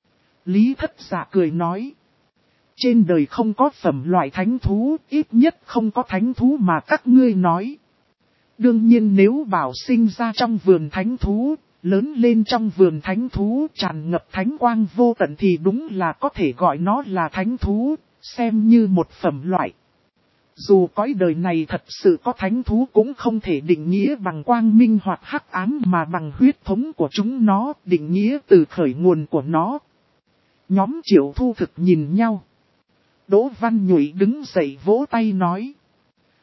Lý Thất Dạ cười nói. Trên đời không có phẩm loại thánh thú, ít nhất không có thánh thú mà các ngươi nói. Đương nhiên nếu bảo sinh ra trong vườn thánh thú, lớn lên trong vườn thánh thú tràn ngập thánh quang vô tận thì đúng là có thể gọi nó là thánh thú, xem như một phẩm loại. Dù cõi đời này thật sự có thánh thú cũng không thể định nghĩa bằng quang minh hoặc hắc ám mà bằng huyết thống của chúng nó, định nghĩa từ khởi nguồn của nó. Nhóm Triệu Thu Thực nhìn nhau. Đỗ Văn Nhụy đứng dậy vỗ tay nói.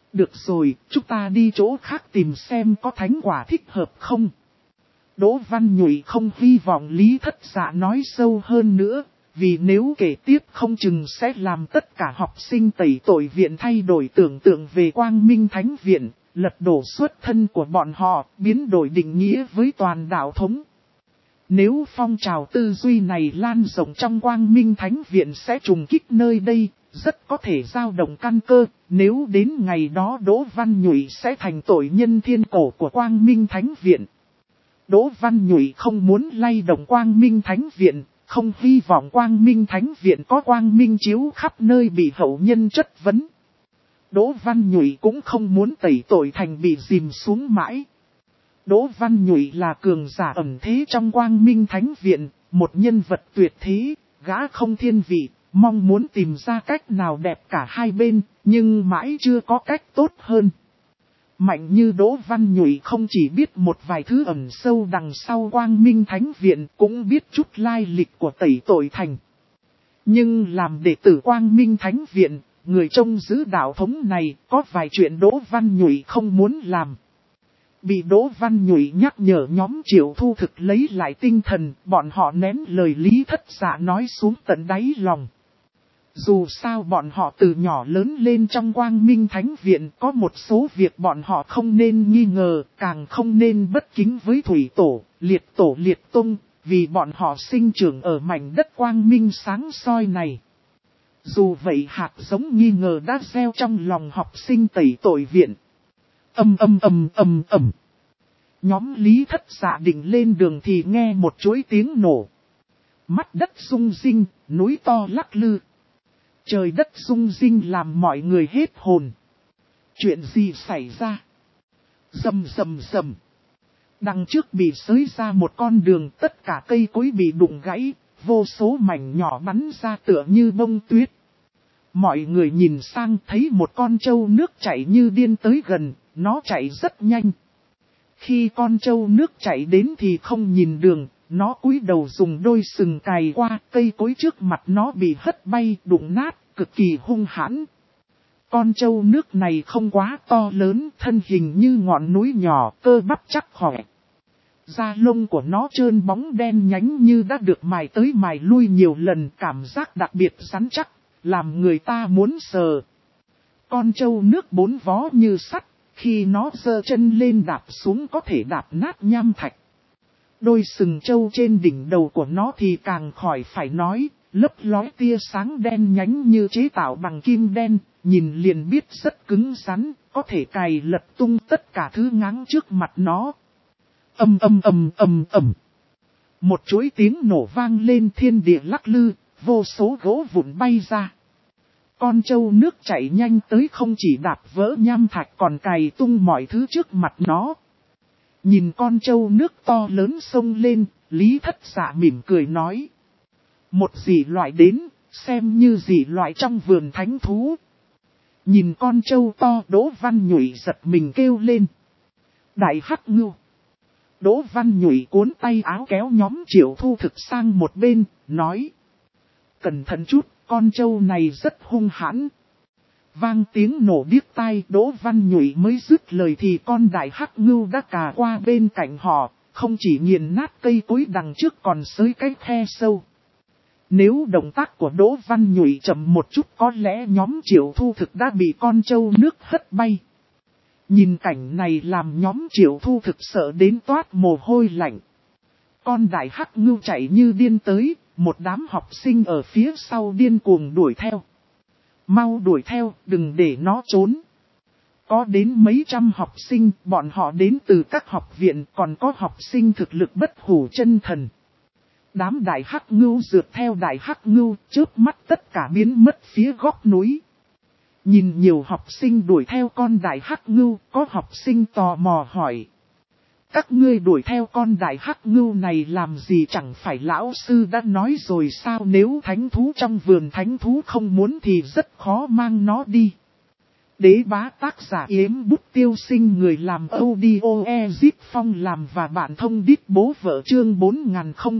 Được rồi, chúng ta đi chỗ khác tìm xem có thánh quả thích hợp không. Đỗ Văn Nhụy không hy vọng Lý Thất Dạ nói sâu hơn nữa, vì nếu kể tiếp không chừng sẽ làm tất cả học sinh tẩy tội viện thay đổi tưởng tượng về Quang Minh Thánh Viện, lật đổ xuất thân của bọn họ, biến đổi định nghĩa với toàn đạo thống. Nếu phong trào tư duy này lan rộng trong Quang Minh Thánh Viện sẽ trùng kích nơi đây, rất có thể dao động căn cơ, nếu đến ngày đó Đỗ Văn Nhụy sẽ thành tội nhân thiên cổ của Quang Minh Thánh Viện. Đỗ Văn Nhụy không muốn lay động Quang Minh Thánh Viện, không hy vọng Quang Minh Thánh Viện có quang minh chiếu khắp nơi bị hậu nhân chất vấn. Đỗ Văn Nhụy cũng không muốn tẩy tội thành bị dìm xuống mãi. Đỗ Văn Nhụy là cường giả ẩn thế trong Quang Minh Thánh Viện, một nhân vật tuyệt thế, gã không thiên vị, mong muốn tìm ra cách nào đẹp cả hai bên, nhưng mãi chưa có cách tốt hơn. Mạnh như Đỗ Văn Nhụy không chỉ biết một vài thứ ẩn sâu đằng sau Quang Minh Thánh Viện, cũng biết chút lai lịch của tẩy tội thành. Nhưng làm đệ tử Quang Minh Thánh Viện, người trông giữ đạo thống này, có vài chuyện Đỗ Văn Nhụy không muốn làm. Bị Đỗ Văn Nhụy nhắc nhở nhóm Triệu Thu Thực lấy lại tinh thần, bọn họ nén lời Lý Thất Dạ nói xuống tận đáy lòng. Dù sao bọn họ từ nhỏ lớn lên trong Quang Minh Thánh Viện, có một số việc bọn họ không nên nghi ngờ, càng không nên bất kính với Thủy Tổ liệt tông, vì bọn họ sinh trưởng ở mảnh đất Quang Minh sáng soi này. Dù vậy hạt giống nghi ngờ đã gieo trong lòng học sinh tẩy tội viện. Nhóm Lý Thất Dạ định lên đường thì nghe một chuỗi tiếng nổ. Mắt đất rung rinh, núi to lắc lư. Trời đất rung rinh làm mọi người hết hồn. Chuyện gì xảy ra? Rầm rầm rầm. Đằng trước bị xới ra một con đường, tất cả cây cối bị đụng gãy, vô số mảnh nhỏ bắn ra tựa như bông tuyết. Mọi người nhìn sang thấy một con trâu nước chảy như điên tới gần, nó chạy rất nhanh. Khi con trâu nước chạy đến thì không nhìn đường, nó cúi đầu dùng đôi sừng cày qua, cây cối trước mặt nó bị hất bay, đụng nát, cực kỳ hung hãn. Con trâu nước này không quá to lớn, thân hình như ngọn núi nhỏ, cơ bắp chắc khỏe. Da lông của nó trơn bóng đen nhánh như đã được mài tới mài lui nhiều lần, cảm giác đặc biệt rắn chắc, làm người ta muốn sờ. Con trâu nước bốn vó như sắt, khi nó giơ chân lên đạp xuống có thể đạp nát nham thạch. Đôi sừng trâu trên đỉnh đầu của nó thì càng khỏi phải nói, lấp lói tia sáng đen nhánh như chế tạo bằng kim đen, nhìn liền biết rất cứng rắn, có thể cày lật tung tất cả thứ ngáng trước mặt nó. Một chuỗi tiếng nổ vang lên, thiên địa lắc lư, vô số gỗ vụn bay ra. Con trâu nước chạy nhanh tới không chỉ đạp vỡ nham thạch còn cày tung mọi thứ trước mặt nó. Nhìn con trâu nước to lớn xông lên, Lý Thất Dạ mỉm cười nói. Một dị loại đến, xem như dị loại trong vườn thánh thú. Nhìn con trâu to, Đỗ Văn Nhụy giật mình kêu lên. Đại Hắc Ngưu. Đỗ Văn Nhụy cuốn tay áo kéo nhóm Triệu Thu Thực sang một bên, nói. Cẩn thận chút, con trâu này rất hung hãn. Vang tiếng nổ điếc tai, Đỗ Văn Nhụy mới dứt lời thì con Đại Hắc Ngưu đã cà qua bên cạnh họ, không chỉ nghiền nát cây cối đằng trước còn xới cái khe sâu. Nếu động tác của Đỗ Văn Nhụy chậm một chút có lẽ nhóm Triệu Thu Thực đã bị con trâu nước hất bay. Nhìn cảnh này làm nhóm Triệu Thu Thực sợ đến toát mồ hôi lạnh. Con Đại Hắc Ngưu chạy như điên tới, một đám học sinh ở phía sau điên cuồng đuổi theo. Mau đuổi theo, đừng để nó trốn. Có đến mấy trăm học sinh, bọn họ đến từ các học viện, còn có học sinh thực lực bất hủ chân thần. Đám Đại Hắc Ngưu rượt theo Đại Hắc Ngưu, chớp mắt tất cả biến mất phía góc núi. Nhìn nhiều học sinh đuổi theo con Đại Hắc Ngưu, có học sinh tò mò hỏi. Các ngươi đuổi theo con Đại Hắc Ngưu này làm gì, chẳng phải lão sư đã nói rồi sao, nếu thánh thú trong vườn thánh thú không muốn thì rất khó mang nó đi. Đế Bá tác giả Yếm Bút Tiêu Sinh, người làm audio Ezip Phong làm và bạn thông đít bố vợ, chương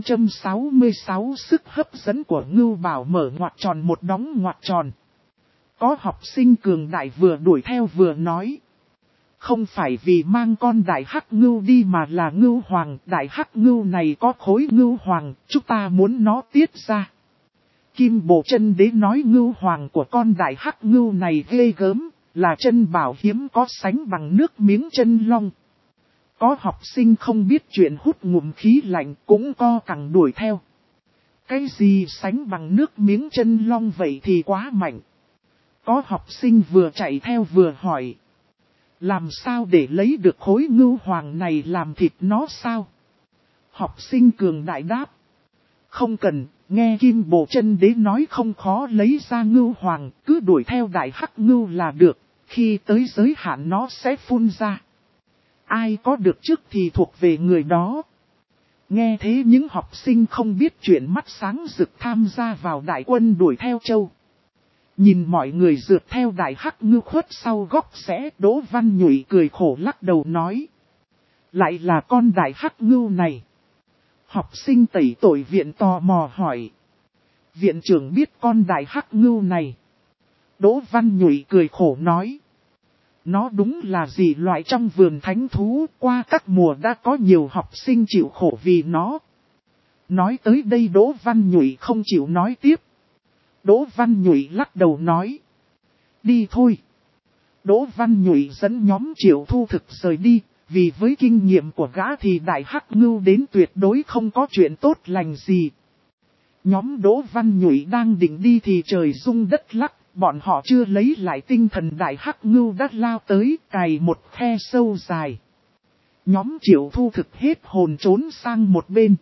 4066 sức hấp dẫn của Ngưu Bảo mở ngoặc tròn một đóng ngoặc tròn. Có học sinh cường đại vừa đuổi theo vừa nói. Không phải vì mang con đại hắc ngưu đi mà là ngưu hoàng, đại hắc ngưu này có khối ngưu hoàng, chúng ta muốn nó tiết ra. Kim Bộ Chân Đế nói ngưu hoàng của con đại hắc ngưu này ghê gớm, là chân bảo hiếm có sánh bằng nước miếng chân long. Có học sinh không biết chuyện hút ngụm khí lạnh cũng co cẳng đuổi theo. Cái gì sánh bằng nước miếng chân long vậy thì quá mạnh. Có học sinh vừa chạy theo vừa hỏi. Làm sao để lấy được khối ngưu hoàng này làm thịt nó sao? Học sinh cường đại đáp. Không cần, nghe Kim Bộ Chân Đế nói không khó lấy ra ngưu hoàng, cứ đuổi theo đại hắc ngưu là được, khi tới giới hạn nó sẽ phun ra. Ai có được trước thì thuộc về người đó. Nghe thế những học sinh không biết chuyện mắt sáng rực tham gia vào đại quân đuổi theo châu. Nhìn mọi người rượt theo đại hắc ngưu khuất sau góc rẽ, Đỗ Văn Nhụy cười khổ lắc đầu nói. Lại là con đại hắc ngưu này. Học sinh tẩy tội viện tò mò hỏi. Viện trưởng biết con đại hắc ngưu này. Đỗ Văn Nhụy cười khổ nói. Nó đúng là dị loại trong vườn thánh thú, qua các mùa đã có nhiều học sinh chịu khổ vì nó. Nói tới đây Đỗ Văn Nhụy không chịu nói tiếp. Đỗ Văn Nhụy lắc đầu nói. Đi thôi. Đỗ Văn Nhụy dẫn nhóm Triệu Thu Thực rời đi, vì với kinh nghiệm của gã thì đại hắc ngưu đến tuyệt đối không có chuyện tốt lành gì. Nhóm Đỗ Văn Nhụy đang định đi thì trời rung đất lắc, bọn họ chưa lấy lại tinh thần đại hắc ngưu đã lao tới, cày một khe sâu dài. Nhóm Triệu Thu Thực hết hồn trốn sang một bên.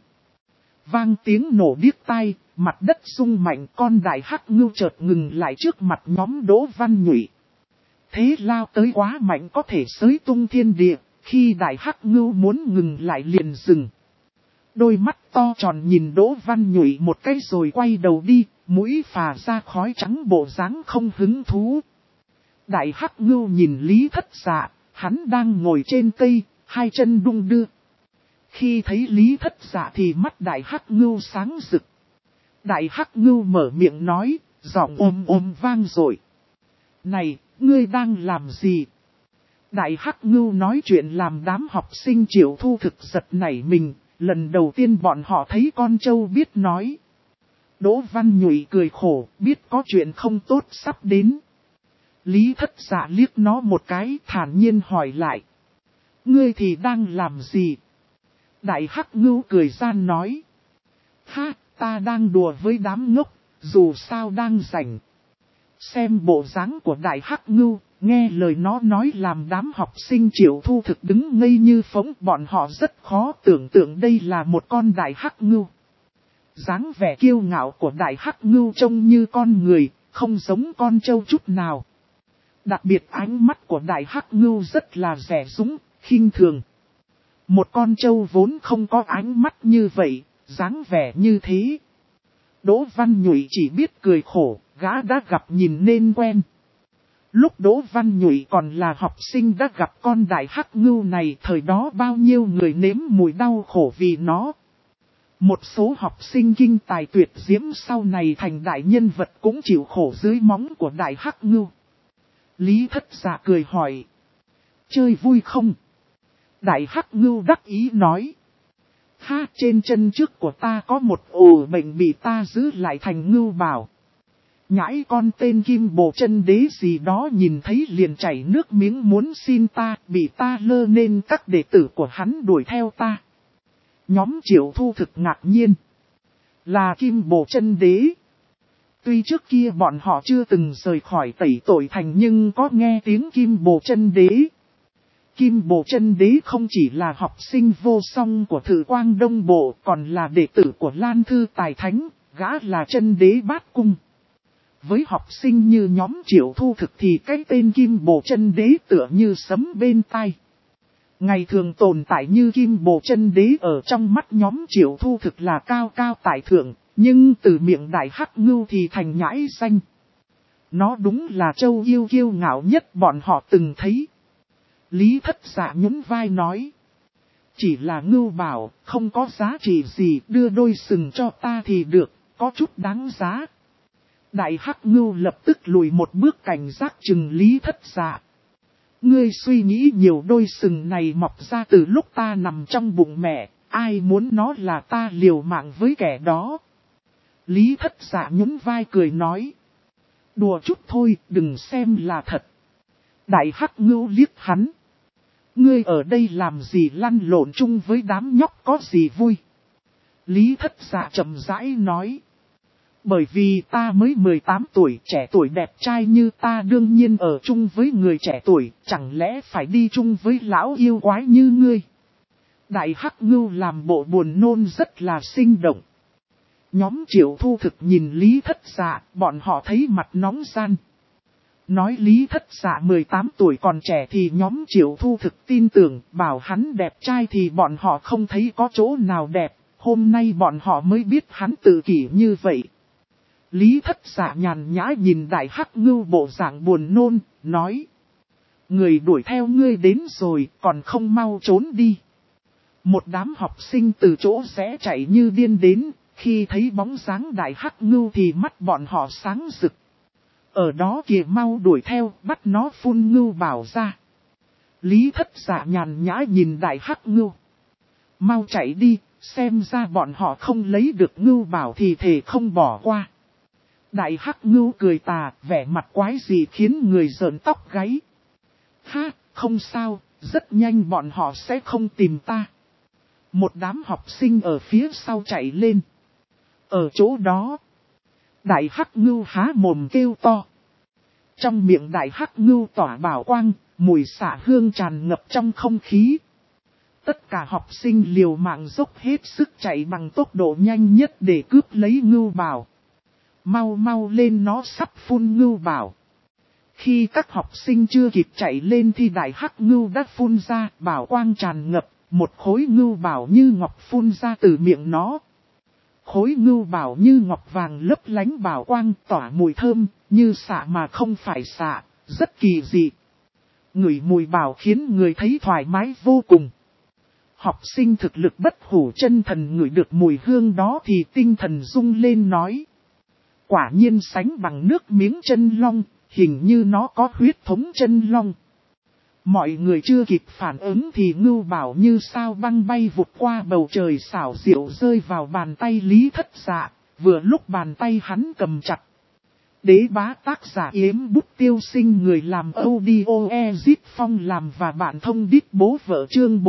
Vang tiếng nổ điếc tai, mặt đất rung mạnh, con đại hắc ngưu chợt ngừng lại trước mặt nhóm Đỗ Văn Nhụy. Thế lao tới quá mạnh có thể xới tung thiên địa, khi đại hắc ngưu muốn ngừng lại liền dừng. Đôi mắt to tròn nhìn Đỗ Văn Nhụy một cái rồi quay đầu đi, mũi phà ra khói trắng bộ dáng không hứng thú. Đại hắc ngưu nhìn Lý Thất Dạ, hắn đang ngồi trên cây, hai chân đung đưa. Khi thấy Lý Thất Dạ thì mắt đại hắc ngưu sáng rực. Đại hắc ngưu mở miệng nói, giọng ôm vang rồi. Này, ngươi đang làm gì? Đại hắc ngưu nói chuyện làm đám học sinh Triệu Thu Thực giật nảy mình, lần đầu tiên bọn họ thấy con trâu biết nói. Đỗ Văn Nhụy cười khổ, biết có chuyện không tốt sắp đến. Lý Thất Dạ liếc nó một cái, thản nhiên hỏi lại. Ngươi thì đang làm gì? Đại hắc ngưu cười gian nói. Ha, ta đang đùa với đám ngốc, dù sao đang rảnh. Xem bộ dáng của đại hắc ngưu, nghe lời nó nói làm đám học sinh Triệu Thu Thực đứng ngây như phỗng, bọn họ rất khó tưởng tượng đây là một con đại hắc ngưu. Dáng vẻ kiêu ngạo của đại hắc ngưu trông như con người, không giống con trâu chút nào. Đặc biệt ánh mắt của đại hắc ngưu rất là dè dúng, khinh thường. Một con trâu vốn không có ánh mắt như vậy, dáng vẻ như thế. Đỗ Văn Nhụy chỉ biết cười khổ, gã đã gặp nhìn nên quen. Lúc Đỗ Văn Nhụy còn là học sinh đã gặp con đại hắc ngưu này, thời đó bao nhiêu người nếm mùi đau khổ vì nó. Một số học sinh kinh tài tuyệt diễm sau này thành đại nhân vật cũng chịu khổ dưới móng của đại hắc ngưu. Lý Thất Dạ cười hỏi. Chơi vui không? Đại hắc ngưu đắc ý nói. Ha, trên chân trước của ta có một ổ bệnh bị ta giữ lại thành ngưu bảo. Nhãi con tên Kim Bộ Chân Đế gì đó nhìn thấy liền chảy nước miếng muốn xin ta, bị ta lơ nên các đệ tử của hắn đuổi theo ta. Nhóm Triệu Thu Thực ngạc nhiên. Là Kim Bộ Chân Đế. Tuy trước kia bọn họ chưa từng rời khỏi Tẩy Tội Thành nhưng có nghe tiếng Kim Bộ Chân Đế. Kim Bộ Chân Đế không chỉ là học sinh vô song của Thử Quang Đông Bộ, còn là đệ tử của Lan Thư Tài Thánh, gã là Chân Đế Bát Cung. Với học sinh như nhóm Triệu Thu Thực thì cái tên Kim Bộ Chân Đế tựa như sấm bên tai. Ngày thường tồn tại như Kim Bộ Chân Đế ở trong mắt nhóm Triệu Thu Thực là cao cao tại thượng, nhưng từ miệng đại hắc ngưu thì thành nhãi xanh. Nó đúng là châu yêu kiêu ngạo nhất bọn họ từng thấy. Lý Thất Dạ nhún vai nói. Chỉ là ngưu bảo, không có giá trị gì, đưa đôi sừng cho ta thì được, có chút đáng giá. Đại hắc ngưu lập tức lùi một bước cảnh giác chừng Lý Thất Dạ. Ngươi suy nghĩ nhiều, đôi sừng này mọc ra từ lúc ta nằm trong bụng mẹ, ai muốn nó là ta liều mạng với kẻ đó. Lý Thất Dạ nhún vai cười nói. Đùa chút thôi, đừng xem là thật. Đại hắc ngưu liếc hắn. Ngươi ở đây làm gì lăn lộn chung với đám nhóc có gì vui? Lý Thất Dạ chậm rãi nói. Bởi vì ta mới 18 tuổi, trẻ tuổi đẹp trai như ta đương nhiên ở chung với người trẻ tuổi, chẳng lẽ phải đi chung với lão yêu quái như ngươi? Đại hắc ngưu làm bộ buồn nôn rất là sinh động. Nhóm Triệu Thu Thực nhìn Lý Thất Dạ, bọn họ thấy mặt nóng gian. Nói Lý Thất Dạ 18 tuổi còn trẻ thì nhóm Triệu Thu Thực tin tưởng, bảo hắn đẹp trai thì bọn họ không thấy có chỗ nào đẹp, hôm nay bọn họ mới biết hắn tự kỷ như vậy. Lý Thất Dạ nhàn nhã nhìn Đại hắc ngưu bộ dạng buồn nôn, nói. Người đuổi theo ngươi đến rồi, còn không mau trốn đi. Một đám học sinh từ chỗ rẽ chạy như điên đến, khi thấy bóng dáng Đại hắc ngưu thì mắt bọn họ sáng rực. Ở đó kìa, mau đuổi theo, bắt nó phun ngưu bảo ra. Lý Thất Dạ nhàn nhã nhìn Đại hắc ngưu. Mau chạy đi, xem ra bọn họ không lấy được ngưu bảo thì thề không bỏ qua. Đại hắc ngưu cười tà, vẻ mặt quái gì khiến người rợn tóc gáy. Ha, không sao, rất nhanh bọn họ sẽ không tìm ta. Một đám học sinh ở phía sau chạy lên. Ở chỗ đó, Đại hắc ngưu há mồm kêu to. Trong miệng Đại hắc ngưu tỏa bảo quang, mùi xạ hương tràn ngập trong không khí. Tất cả học sinh liều mạng dốc hết sức chạy bằng tốc độ nhanh nhất để cướp lấy ngưu bảo. Mau mau lên, nó sắp phun ngưu bảo. Khi các học sinh chưa kịp chạy lên thì Đại hắc ngưu đã phun ra, bảo quang tràn ngập, một khối ngưu bảo như ngọc phun ra từ miệng nó. Khối ngưu bảo như ngọc vàng lấp lánh bảo quang, tỏa mùi thơm, như xạ mà không phải xạ, rất kỳ dị. Ngửi mùi bảo khiến người thấy thoải mái vô cùng. Học sinh thực lực bất hủ chân thần ngửi được mùi hương đó thì tinh thần rung lên nói. Quả nhiên sánh bằng nước miếng chân long, hình như nó có huyết thống chân long. Mọi người chưa kịp phản ứng thì ngưu bảo như sao băng bay vụt qua bầu trời xảo diệu rơi vào bàn tay Lý Thất Dạ, vừa lúc bàn tay hắn cầm chặt. Đế bá tác giả Yếm Bút Tiêu Sinh, người làm audio Ezit Phong làm và bạn thông đít bố vợ chương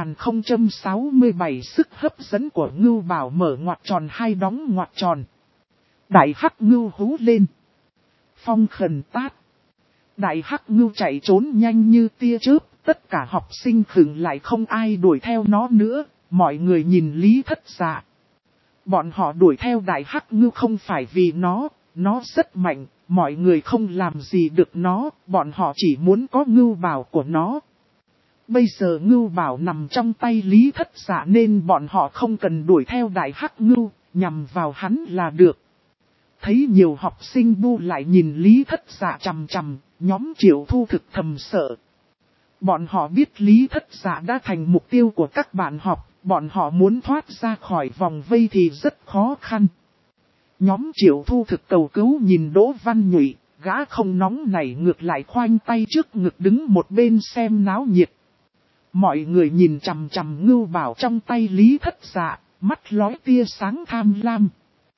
4067. Sức hấp dẫn của ngưu bảo mở ngoặc tròn hay đóng ngoặc tròn. Đại hắc ngưu hú lên. Phong khẩn tát. Đại hắc ngưu chạy trốn nhanh như tia chớp, tất cả học sinh khựng lại, không ai đuổi theo nó nữa, mọi người nhìn Lý Thất Dạ. Bọn họ đuổi theo đại hắc ngưu không phải vì nó rất mạnh, mọi người không làm gì được nó, bọn họ chỉ muốn có ngưu bảo của nó. Bây giờ ngưu bảo nằm trong tay Lý Thất Dạ nên bọn họ không cần đuổi theo đại hắc ngưu, nhằm vào hắn là được. Thấy nhiều học sinh bu lại nhìn Lý Thất Dạ chằm chằm, nhóm Triệu Thu Thực thầm sợ. Bọn họ biết Lý Thất Dạ đã thành mục tiêu của các bạn học, bọn họ muốn thoát ra khỏi vòng vây thì rất khó khăn. Nhóm Triệu Thu Thực cầu cứu nhìn Đỗ Văn Nhụy, gã không nóng nảy ngược lại khoanh tay trước ngực đứng một bên xem náo nhiệt. Mọi người nhìn chằm chằm ngưu bảo trong tay Lý Thất Dạ, mắt lóe tia sáng tham lam.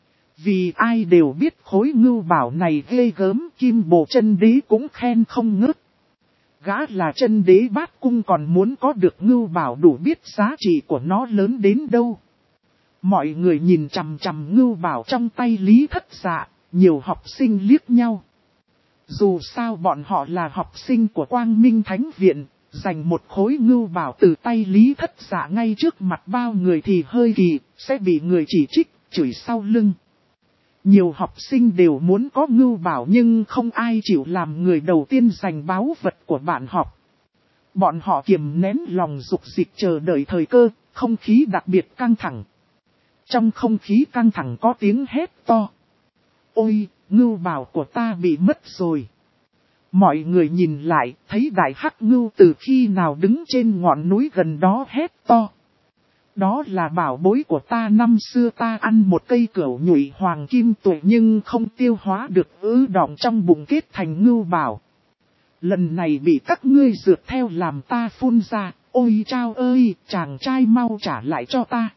Vì ai đều biết khối ngưu bảo này ghê gớm, Kim Bồ Chân Đế cũng khen không ngớt. Gã là chân đế bát cung còn muốn có được ngưu bảo đủ biết giá trị của nó lớn đến đâu. Mọi người nhìn chằm chằm ngưu bảo trong tay Lý Thất Dạ, nhiều học sinh liếc nhau. Dù sao bọn họ là học sinh của Quang Minh Thánh Viện, giành một khối ngưu bảo từ tay Lý Thất Dạ ngay trước mặt bao người thì hơi kỳ, sẽ bị người chỉ trích, chửi sau lưng. Nhiều học sinh đều muốn có ngưu bảo nhưng không ai chịu làm người đầu tiên giành báu vật của bạn học. Bọn họ kiềm nén lòng dục dịch chờ đợi thời cơ, không khí đặc biệt căng thẳng. Trong không khí căng thẳng có tiếng hét to. Ôi, ngưu bảo của ta bị mất rồi. Mọi người nhìn lại, thấy đại hắc ngưu từ khi nào đứng trên ngọn núi gần đó hét to. Đó là bảo bối của ta, năm xưa ta ăn một cây cửu nhụy hoàng kim tuệ nhưng không tiêu hóa được, đọng trong bụng kết thành ngưu bảo. Lần này bị các ngươi dược theo làm ta phun ra, ôi chao ơi, chàng trai mau trả lại cho ta.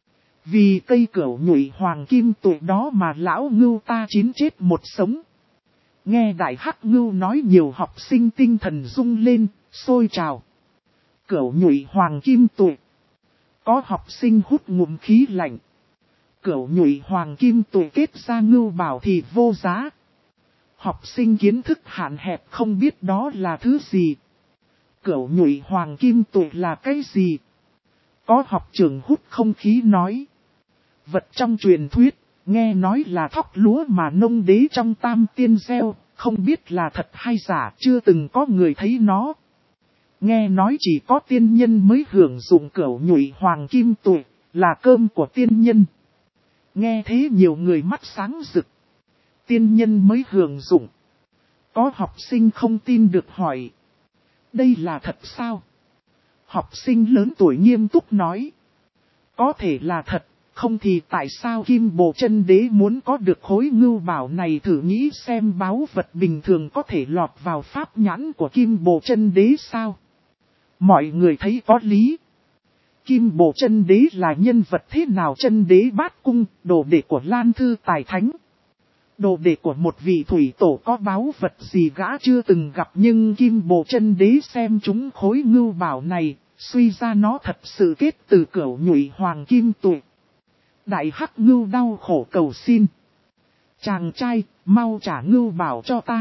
Vì cây cửu nhụy hoàng kim tuệ đó mà lão ngưu ta chín chết một sống. Nghe đại hắc ngưu nói, nhiều học sinh tinh thần rung lên, sôi trào. Cửu nhụy hoàng kim tuệ. Có học sinh hút ngụm khí lạnh. Cửu nhụy hoàng kim tuệ kết ra ngưu bảo thì vô giá. Học sinh kiến thức hạn hẹp không biết đó là thứ gì. Cửu nhụy hoàng kim tuệ là cái gì? Có học trưởng hút không khí nói. Vật trong truyền thuyết, nghe nói là thóc lúa mà nông đế trong tam tiên gieo, không biết là thật hay giả, chưa từng có người thấy nó. Nghe nói chỉ có tiên nhân mới hưởng dụng cửu nhụy hoàng kim tuệ, là cơm của tiên nhân. Nghe thế nhiều người mắt sáng rực. Tiên nhân mới hưởng dụng. Có học sinh không tin được hỏi. Đây là thật sao? Học sinh lớn tuổi nghiêm túc nói. Có thể là thật, không thì tại sao Kim Bồ Chân Đế muốn có được khối ngưu bảo này? Thử nghĩ xem, báu vật bình thường có thể lọt vào pháp nhãn của Kim Bồ Chân Đế sao? Mọi người thấy có lý. Kim Bồ Chân Đế là nhân vật thế nào? Chân Đế Bát Cung, đồ đệ của Lan Thư Tài Thánh. Đồ đệ của một vị thủy tổ, có báu vật gì gã chưa từng gặp, nhưng Kim Bồ Chân Đế xem chúng khối ngưu bảo này, suy ra nó thật sự kết từ cửu nhụy hoàng kim tuệ. Đại hắc ngưu đau khổ cầu xin. Chàng trai, mau trả ngưu bảo cho ta.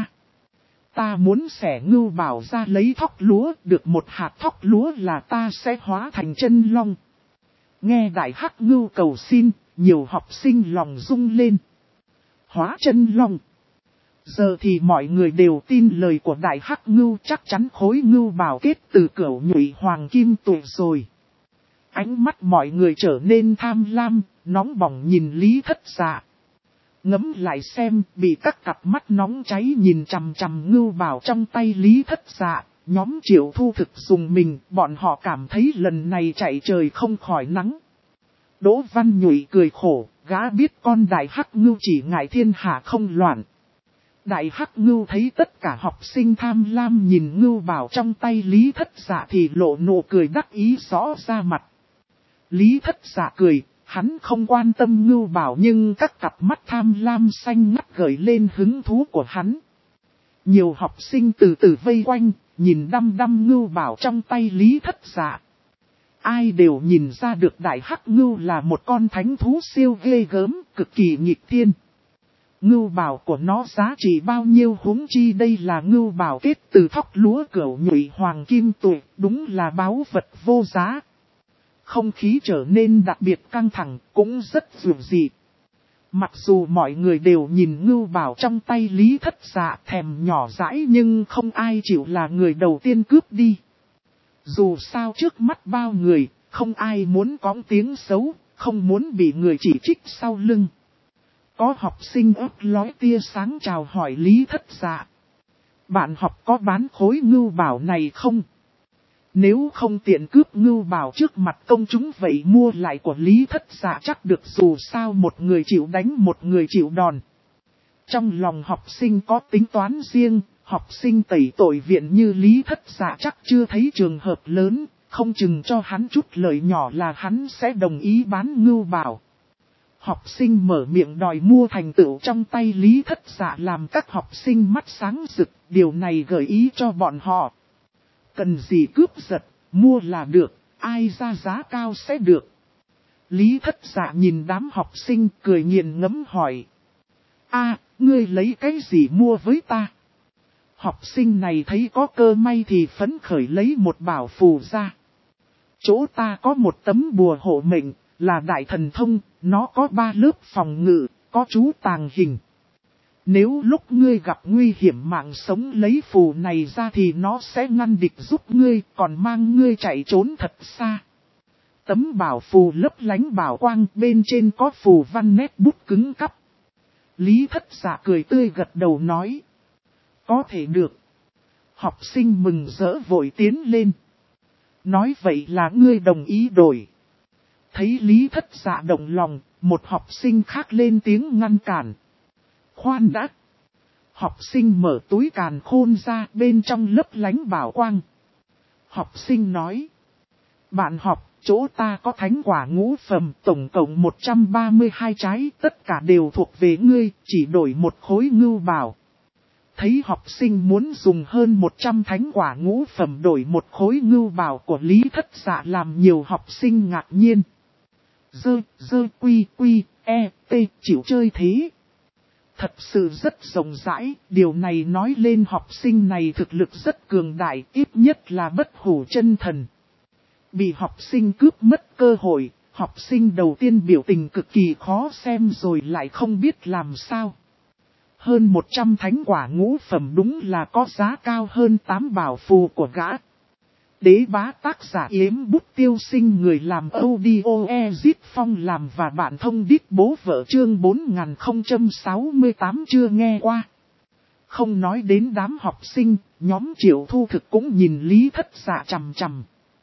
Ta muốn xẻ ngưu bảo ra lấy thóc lúa, được một hạt thóc lúa là ta sẽ hóa thành chân long. Nghe đại hắc ngưu cầu xin, nhiều học sinh lòng rung lên. Hóa chân long. Giờ thì mọi người đều tin lời của đại hắc ngưu, chắc chắn khối ngưu bảo kết từ cửu nhụy hoàng kim tuệ rồi. Ánh mắt mọi người trở nên tham lam, nóng bỏng nhìn Lý Thất Dạ. Ngẫm lại xem, bị các cặp mắt nóng cháy nhìn chằm chằm ngưu bảo trong tay Lý Thất Dạ, nhóm Triệu Thu thực dùng mình, bọn họ cảm thấy lần này chạy trời không khỏi nắng. Đỗ Văn Nhụy cười khổ, gã biết con đại hắc ngưu chỉ ngại thiên hạ không loạn. Đại hắc ngưu thấy tất cả học sinh tham lam nhìn ngưu bảo trong tay Lý Thất Dạ thì lộ nụ cười đắc ý rõ ra mặt. Lý Thất Dạ cười, hắn không quan tâm ngưu bảo nhưng các cặp mắt tham lam xanh ngắt gợi lên hứng thú của hắn. Nhiều học sinh từ từ vây quanh, nhìn đăm đăm ngưu bảo trong tay Lý Thất Dạ. Ai đều nhìn ra được đại hắc ngưu là một con thánh thú siêu ghê gớm, cực kỳ nghịch thiên. Ngưu bảo của nó giá trị bao nhiêu, huống chi đây là ngưu bảo kết từ thóc lúa cửu nhụy hoàng kim tuệ, đúng là báu vật vô giá. Không khí trở nên đặc biệt căng thẳng, cũng rất dường dị. Mặc dù mọi người đều nhìn ngưu bảo trong tay Lý Thất Dạ thèm nhỏ dãi, nhưng không ai chịu là người đầu tiên cướp đi. Dù sao trước mắt bao người, không ai muốn có tiếng xấu, không muốn bị người chỉ trích sau lưng. Có học sinh ớt lói tia sáng chào hỏi Lý Thất Dạ. Bạn học có bán khối ngưu bảo này không? Nếu không tiện cướp ngưu bảo trước mặt công chúng vậy mua lại của Lý Thất Dạ chắc được, dù sao một người chịu đánh một người chịu đòn. Trong lòng học sinh có tính toán riêng, học sinh tẩy tội viện như Lý Thất Dạ chắc chưa thấy trường hợp lớn, không chừng cho hắn chút lợi nhỏ là hắn sẽ đồng ý bán ngưu bảo. Học sinh mở miệng đòi mua thành tựu trong tay Lý Thất Dạ làm các học sinh mắt sáng rực, điều này gợi ý cho bọn họ. Cần gì cướp giật, mua là được, ai ra giá cao sẽ được. Lý Thất Dạ nhìn đám học sinh cười nghiền ngẫm hỏi. Ngươi lấy cái gì mua với ta? Học sinh này thấy có cơ may thì phấn khởi lấy một bảo phù ra. Chỗ ta có một tấm bùa hộ mệnh, là đại thần thông, nó có 3 lớp phòng ngự, có chú tàng hình. Nếu lúc ngươi gặp nguy hiểm mạng sống lấy phù này ra thì nó sẽ ngăn địch giúp ngươi, còn mang ngươi chạy trốn thật xa. Tấm bảo phù lấp lánh bảo quang, bên trên có phù văn nét bút cứng cắp. Lý Thất Dạ cười tươi gật đầu nói. Có thể được. Học sinh mừng rỡ vội tiến lên. Nói vậy là ngươi đồng ý đổi. Thấy Lý Thất Dạ động lòng, một học sinh khác lên tiếng ngăn cản. Khoan đã! Học sinh mở túi càn khôn ra, bên trong lấp lánh bảo quang. Học sinh nói. Bạn học, chỗ ta có thánh quả ngũ phẩm, tổng cộng 132 trái, tất cả đều thuộc về ngươi, chỉ đổi một khối ngưu bào. Thấy học sinh muốn dùng hơn 100 thánh quả ngũ phẩm đổi một khối ngưu bào của Lý Thất Dạ, làm nhiều học sinh ngạc nhiên. Quy, chịu chơi thế. Thật sự rất rộng rãi, điều này nói lên học sinh này thực lực rất cường đại, ít nhất là bất hủ chân thần. Bị học sinh cướp mất cơ hội, học sinh đầu tiên biểu tình cực kỳ khó xem rồi lại không biết làm sao. Hơn 100 thánh quả ngũ phẩm đúng là có giá cao hơn 8 bảo phù của gã. Đế bá tác giả Yếm Bút Tiêu Sinh, người làm audio Ezit Phong làm và bạn thông đít bố vợ chương 4068 chưa nghe qua. Không nói đến đám học sinh, nhóm Triệu Thu Thực cũng nhìn Lý Thất Dạ chằm chằm.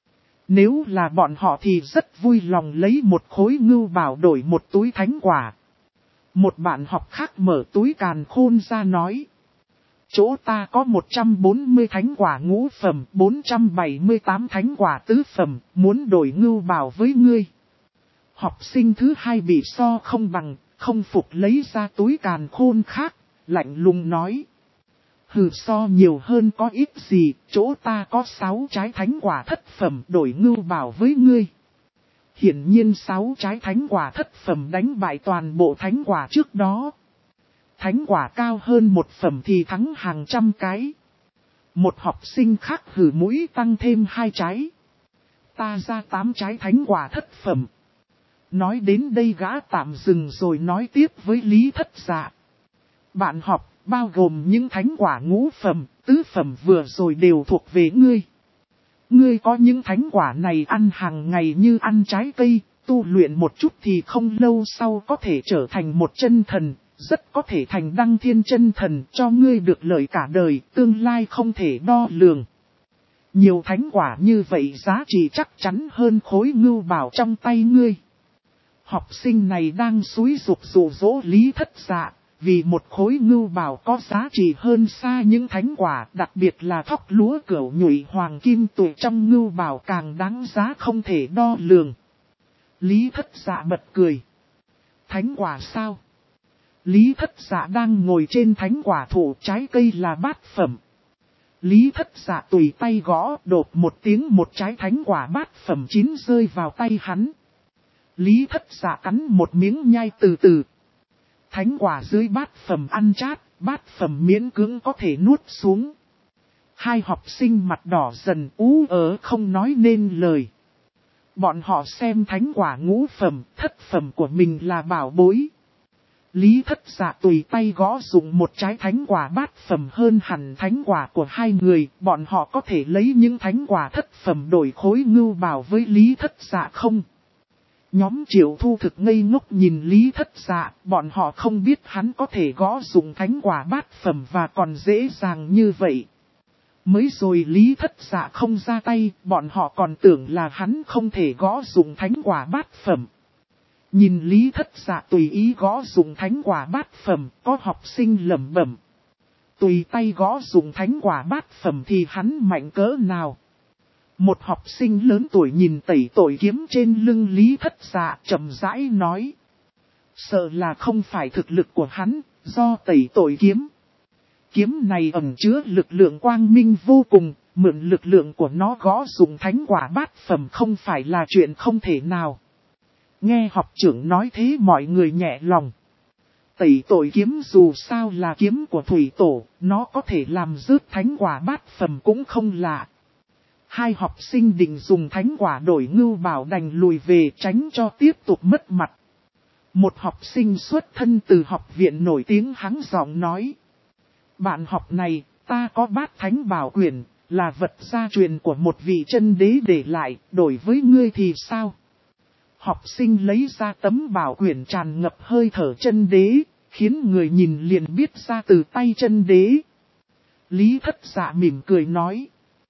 Nếu là bọn họ thì rất vui lòng lấy một khối ngưu bảo đổi một túi thánh quả. Một bạn học khác mở túi càn khôn ra nói. Chỗ ta có 140 thánh quả ngũ phẩm, 478 thánh quả tứ phẩm, muốn đổi ngưu bảo với ngươi. Học sinh thứ hai bị so không bằng, không phục lấy ra túi càn khôn khác, lạnh lùng nói. Hừ, so nhiều hơn có ít gì, chỗ ta có 6 trái thánh quả thất phẩm, đổi ngưu bảo với ngươi. Hiển nhiên 6 trái thánh quả thất phẩm đánh bại toàn bộ thánh quả trước đó. Thánh quả cao hơn một phẩm thì thắng hàng trăm cái. Một học sinh khác hử mũi tăng thêm 2 trái. Ta ra 8 trái thánh quả thất phẩm. Nói đến đây gã tạm dừng rồi nói tiếp với Lý Thất Dạ. Bạn học, bao gồm những thánh quả ngũ phẩm, tứ phẩm vừa rồi đều thuộc về ngươi. Ngươi có những thánh quả này ăn hàng ngày như ăn trái cây, tu luyện một chút thì không lâu sau có thể trở thành một chân thần, rất có thể thành đăng thiên chân thần, cho ngươi được lợi cả đời, tương lai không thể đo lường. Nhiều thánh quả như vậy giá trị chắc chắn hơn khối ngưu bảo trong tay ngươi. Học sinh này đang xúi giục dụ dỗ Lý Thất Dạ, vì một khối ngưu bảo có giá trị hơn xa những thánh quả, đặc biệt là thóc lúa cửu nhụy hoàng kim tụi trong ngưu bảo càng đáng giá không thể đo lường. Lý Thất Dạ bật cười. Thánh quả sao? Lý Thất Dạ đang ngồi trên thánh quả thụ, trái cây là bát phẩm. Lý Thất Dạ tùy tay gõ, đột một tiếng một trái thánh quả bát phẩm chín rơi vào tay hắn. Lý Thất Dạ cắn một miếng nhai từ từ. Thánh quả dưới bát phẩm ăn chát, bát phẩm miễn cưỡng có thể nuốt xuống. Hai học sinh mặt đỏ dần ú ớ không nói nên lời. Bọn họ xem thánh quả ngũ phẩm, thất phẩm của mình là bảo bối. Lý Thất Dạ tùy tay gõ dụng một trái thánh quả bát phẩm hơn hẳn thánh quả của hai người, bọn họ có thể lấy những thánh quả thất phẩm đổi khối ngưu bảo với Lý Thất Dạ không? Nhóm Triệu Thu Thực ngây ngốc nhìn Lý Thất Dạ, bọn họ không biết hắn có thể gõ dụng thánh quả bát phẩm và còn dễ dàng như vậy. Mới rồi Lý Thất Dạ không ra tay, bọn họ còn tưởng là hắn không thể gõ dụng thánh quả bát phẩm. Nhìn Lý Thất Dạ tùy ý gõ dụng thánh quả bát phẩm, có học sinh lẩm bẩm. Tùy tay gõ dụng thánh quả bát phẩm thì hắn mạnh cỡ nào? Một học sinh lớn tuổi nhìn tẩy tội kiếm trên lưng Lý Thất Dạ chậm rãi nói. Sợ là không phải thực lực của hắn, do tẩy tội kiếm. Kiếm này ẩn chứa lực lượng quang minh vô cùng, mượn lực lượng của nó gõ dụng thánh quả bát phẩm không phải là chuyện không thể nào. Nghe học trưởng nói thế mọi người nhẹ lòng. Tẩy tội kiếm dù sao là kiếm của thủy tổ, nó có thể làm rớt thánh quả bát phẩm cũng không lạ. Hai học sinh định dùng thánh quả đổi ngưu bảo đành lùi về tránh cho tiếp tục mất mặt. Một học sinh xuất thân từ học viện nổi tiếng hắng giọng nói. Bạn học này, ta có bát thánh bảo quyển, là vật gia truyền của một vị chân đế để lại, đổi với ngươi thì sao? Học sinh lấy ra tấm bảo quyển tràn ngập hơi thở chân đế, khiến người nhìn liền biết ra từ tay chân đế. Lý Thất Dạ mỉm cười nói.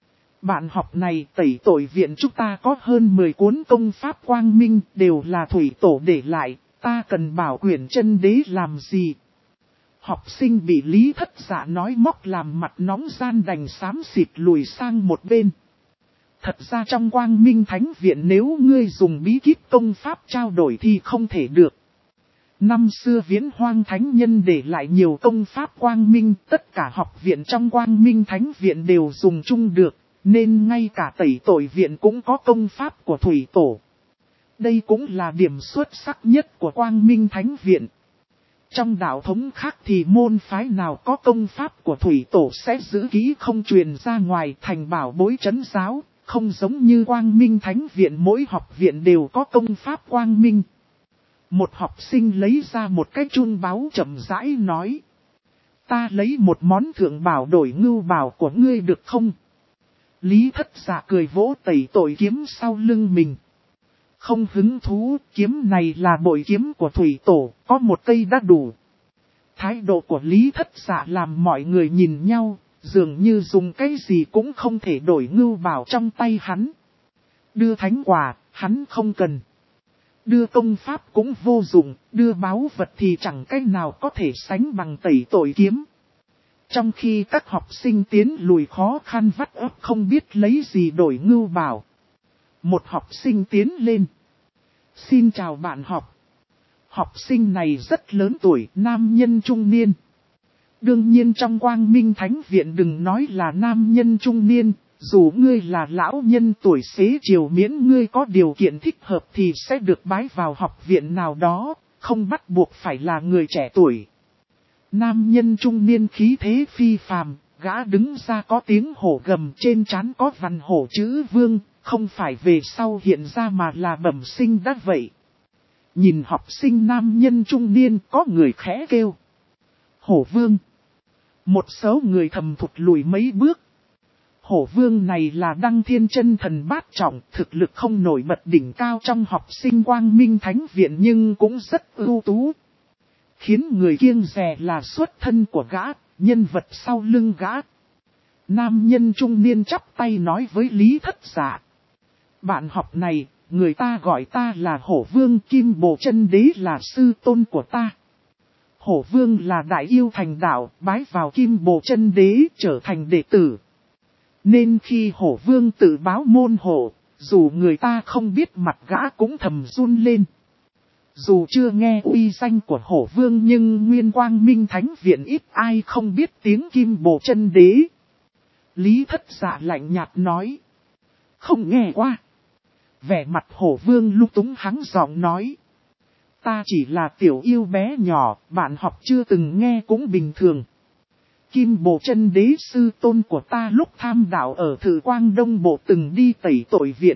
Bạn học này tẩy tội viện chúng ta có hơn 10 cuốn công pháp quang minh đều là thủy tổ để lại, ta cần bảo quyển chân đế làm gì? Học sinh bị Lý Thất Dạ nói móc làm mặt nóng gian đành xám xịt lùi sang một bên. Thật ra trong quang minh thánh viện nếu ngươi dùng bí kíp công pháp trao đổi thì không thể được. Năm xưa Viễn Hoang Thánh Nhân để lại nhiều công pháp quang minh, tất cả học viện trong quang minh thánh viện đều dùng chung được, nên ngay cả tẩy tội viện cũng có công pháp của thủy tổ. Đây cũng là điểm xuất sắc nhất của quang minh thánh viện. Trong đạo thống khác thì môn phái nào có công pháp của thủy tổ sẽ giữ kỹ không truyền ra ngoài thành bảo bối trấn giáo, không giống như quang minh thánh viện mỗi học viện đều có công pháp quang minh. Một học sinh lấy ra một cái chun báu chậm rãi nói. Ta lấy một món thượng bảo đổi ngưu bảo của ngươi được không? Lý Thất Dạ cười vỗ tẩy tội kiếm sau lưng mình. Không hứng thú, kiếm này là bội kiếm của thủy tổ, có một cây đã đủ. Thái độ của Lý Thất Dạ làm mọi người nhìn nhau, dường như dùng cái gì cũng không thể đổi ngưu bảo trong tay hắn. Đưa thánh quả, hắn không cần. Đưa công pháp cũng vô dụng, đưa báu vật thì chẳng cách nào có thể sánh bằng tẩy tội kiếm. Trong khi các học sinh tiến lùi khó khăn vắt ấp không biết lấy gì đổi ngưu bảo. Một học sinh tiến lên. Xin chào bạn học. Học sinh này rất lớn tuổi, nam nhân trung niên. Đương nhiên trong quang minh thánh viện đừng nói là nam nhân trung niên, dù ngươi là lão nhân tuổi xế chiều miễn ngươi có điều kiện thích hợp thì sẽ được bái vào học viện nào đó, không bắt buộc phải là người trẻ tuổi. Nam nhân trung niên khí thế phi phàm, gã đứng ra có tiếng hổ gầm trên trán có vằn hổ chữ vương, không phải về sau hiện ra mà là bẩm sinh đã vậy. Nhìn học sinh nam nhân trung niên có người khẽ kêu. Hổ vương. Một số người thầm thụt lùi mấy bước. Hổ vương này là Đăng Thiên Chân Thần bát trọng, thực lực không nổi bật đỉnh cao trong học sinh quang minh thánh viện nhưng cũng rất ưu tú. Khiến người kiêng dè là xuất thân của gã, nhân vật sau lưng gã. Nam nhân trung niên chắp tay nói với Lý Thất Dạ. Bạn học này, người ta gọi ta là Hổ Vương, Kim Bồ Chân Đế là sư tôn của ta. Hổ Vương là đại yêu thành đạo, bái vào Kim Bồ Chân Đế trở thành đệ tử. Nên khi Hổ Vương tự báo môn hộ, dù người ta không biết mặt gã cũng thầm run lên. Dù chưa nghe uy danh của Hổ Vương nhưng Nguyên Quang Minh Thánh Viện ít ai không biết tiếng Kim Bồ Chân Đế. Lý Thất Dạ lạnh nhạt nói. Không nghe qua. Vẻ mặt Hổ Vương lung túng hắng giọng nói. Ta chỉ là tiểu yêu bé nhỏ, bạn học chưa từng nghe cũng bình thường. Kim Bồ Chân Đế sư tôn của ta lúc tham đạo ở Thử Quang Đông Bộ từng đi tẩy tội viện.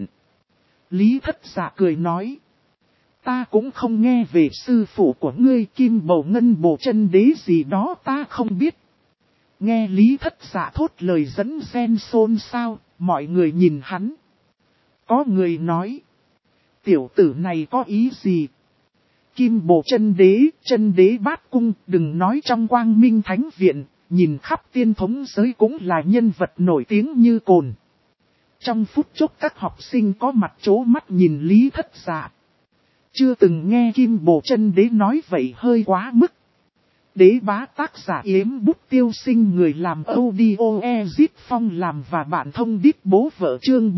Lý Thất Dạ cười nói. Ta cũng không nghe về sư phụ của ngươi Kim Bồ Ngân Bồ Chân Đế gì đó ta không biết. Nghe Lý Thất Dạ thốt lời dẫn gen xôn xao, mọi người nhìn hắn. Có người nói. Tiểu tử này có ý gì? Kim Bồ Chân Đế bát cung, đừng nói trong Quang Minh Thánh Viện, nhìn khắp tiên thống giới cũng là nhân vật nổi tiếng như cồn. Trong phút chốc các học sinh có mặt trố mắt nhìn Lý Thất Dạ. Chưa từng nghe Kim Bồ Chân Đế nói vậy hơi quá mức. Đế bá tác giả Yếm Bút Tiêu Sinh người làm audio Ezip Phong làm và bạn thông điệp bố vợ chương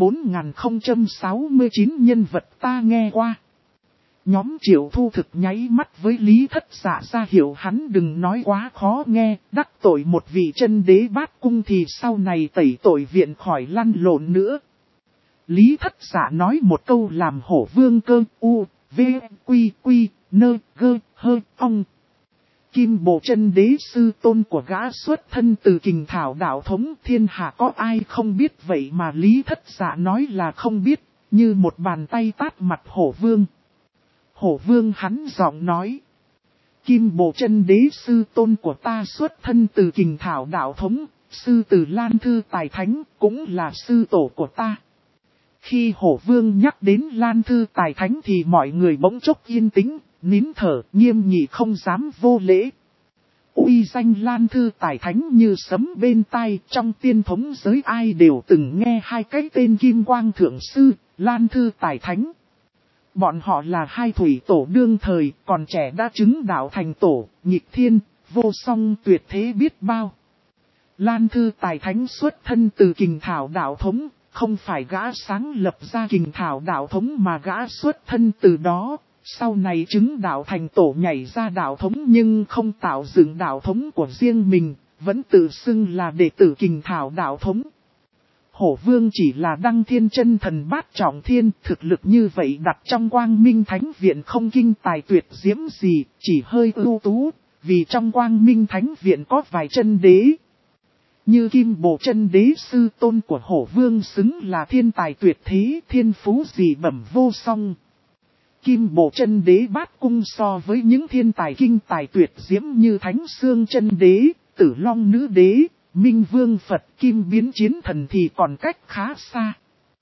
4069 nhân vật ta nghe qua. Nhóm Triệu Thu thực nháy mắt với Lý Thất Dạ ra hiểu hắn đừng nói quá khó nghe, đắc tội một vị chân đế bát cung thì sau này tẩy tội viện khỏi lăn lộn nữa. Lý Thất Dạ nói một câu làm Hổ Vương cơ u, v, quy, nơ, gơ, hơ, ong. Kim Bồ Chân Đế sư tôn của gã xuất thân từ Kình Thảo đạo thống thiên hạ có ai không biết vậy mà Lý Thất Dạ nói là không biết, như một bàn tay tát mặt Hổ Vương. Hổ Vương hắn giọng nói. Kim Bồ Chân Đế sư tôn của ta xuất thân từ Kình Thảo đạo thống, sư từ Lan Thư Tài Thánh cũng là sư tổ của ta. Khi Hổ Vương nhắc đến Lan Thư Tài Thánh thì mọi người bỗng chốc yên tĩnh, nín thở, nghiêm nghị không dám vô lễ. uy danh Lan Thư Tài Thánh như sấm bên tai, trong tiên thống giới ai đều từng nghe hai cái tên Kim Quang Thượng Sư, Lan Thư Tài Thánh. Bọn họ là hai thủy tổ đương thời, còn trẻ đã chứng đạo thành tổ, nhịp thiên, vô song tuyệt thế biết bao. Lan Thư Tài Thánh xuất thân từ Kình Thảo đạo thống, không phải gã sáng lập ra Kình Thảo đạo thống mà gã xuất thân từ đó. Sau này chứng đạo thành tổ nhảy ra đạo thống nhưng không tạo dựng đạo thống của riêng mình, vẫn tự xưng là đệ tử Kình Thảo đạo thống. Hổ Vương chỉ là đăng thiên chân thần bát trọng thiên, thực lực như vậy đặt trong Quang Minh Thánh Viện không kinh tài tuyệt diễm gì, chỉ hơi ưu tú, vì trong Quang Minh Thánh Viện có vài chân đế. Như Kim Bồ chân đế sư tôn của Hổ Vương xứng là thiên tài tuyệt thế, thiên phú dị bẩm vô song. Kim Bồ chân đế bát cung so với những thiên tài kinh tài tuyệt diễm như Thánh Xương chân đế, Tử Long nữ đế, Minh Vương Phật, Kim Biến chiến thần thì còn cách khá xa.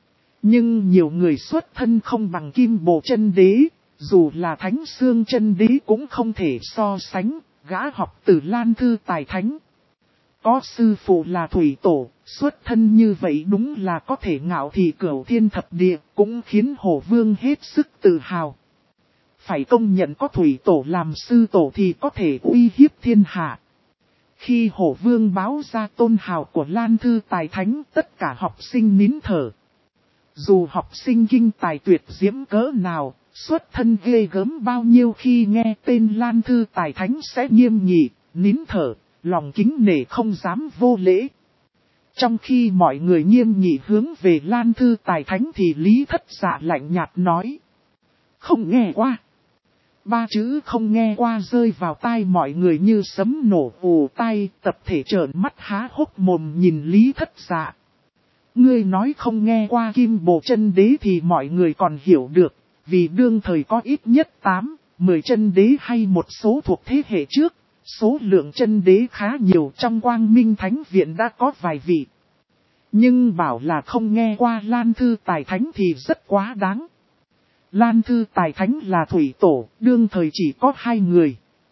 Nhưng nhiều người xuất thân không bằng Kim Bồ chân đế, dù là Thánh Xương chân đế cũng không thể so sánh, gã học từ Lan Thư Tài Thánh. Có sư phụ là thủy tổ, xuất thân như vậy đúng là có thể ngạo thị cửu thiên thập địa, cũng khiến Hổ Vương hết sức tự hào. Phải công nhận có thủy tổ làm sư tổ thì có thể uy hiếp thiên hạ. Khi Hổ Vương báo ra tôn hào của Lan Thư Tài Thánh, tất cả học sinh nín thở. Dù học sinh kinh tài tuyệt diễm cỡ nào, xuất thân ghê gớm bao nhiêu khi nghe tên Lan Thư Tài Thánh sẽ nghiêm nghị, nín thở, lòng kính nể không dám vô lễ. Trong khi mọi người nghiêm nghị hướng về Lan Thư Tài Thánh thì Lý Thất Dạ lạnh nhạt nói. Không nghe qua. Ba chữ không nghe qua rơi vào tai mọi người như sấm nổ ù tai, tập thể trợn mắt há hốc mồm nhìn Lý Thất Dạ. Ngươi nói không nghe qua Kim Bồ chân đế thì mọi người còn hiểu được, vì đương thời có ít nhất 8, 10 chân đế hay một số thuộc thế hệ trước, số lượng chân đế khá nhiều trong Quang Minh Thánh Viện đã có vài vị. Nhưng bảo là không nghe qua Lan Thư Tài Thánh thì rất quá đáng. Lan Thư Tài Thánh là thủy tổ, đương thời chỉ có 2 người.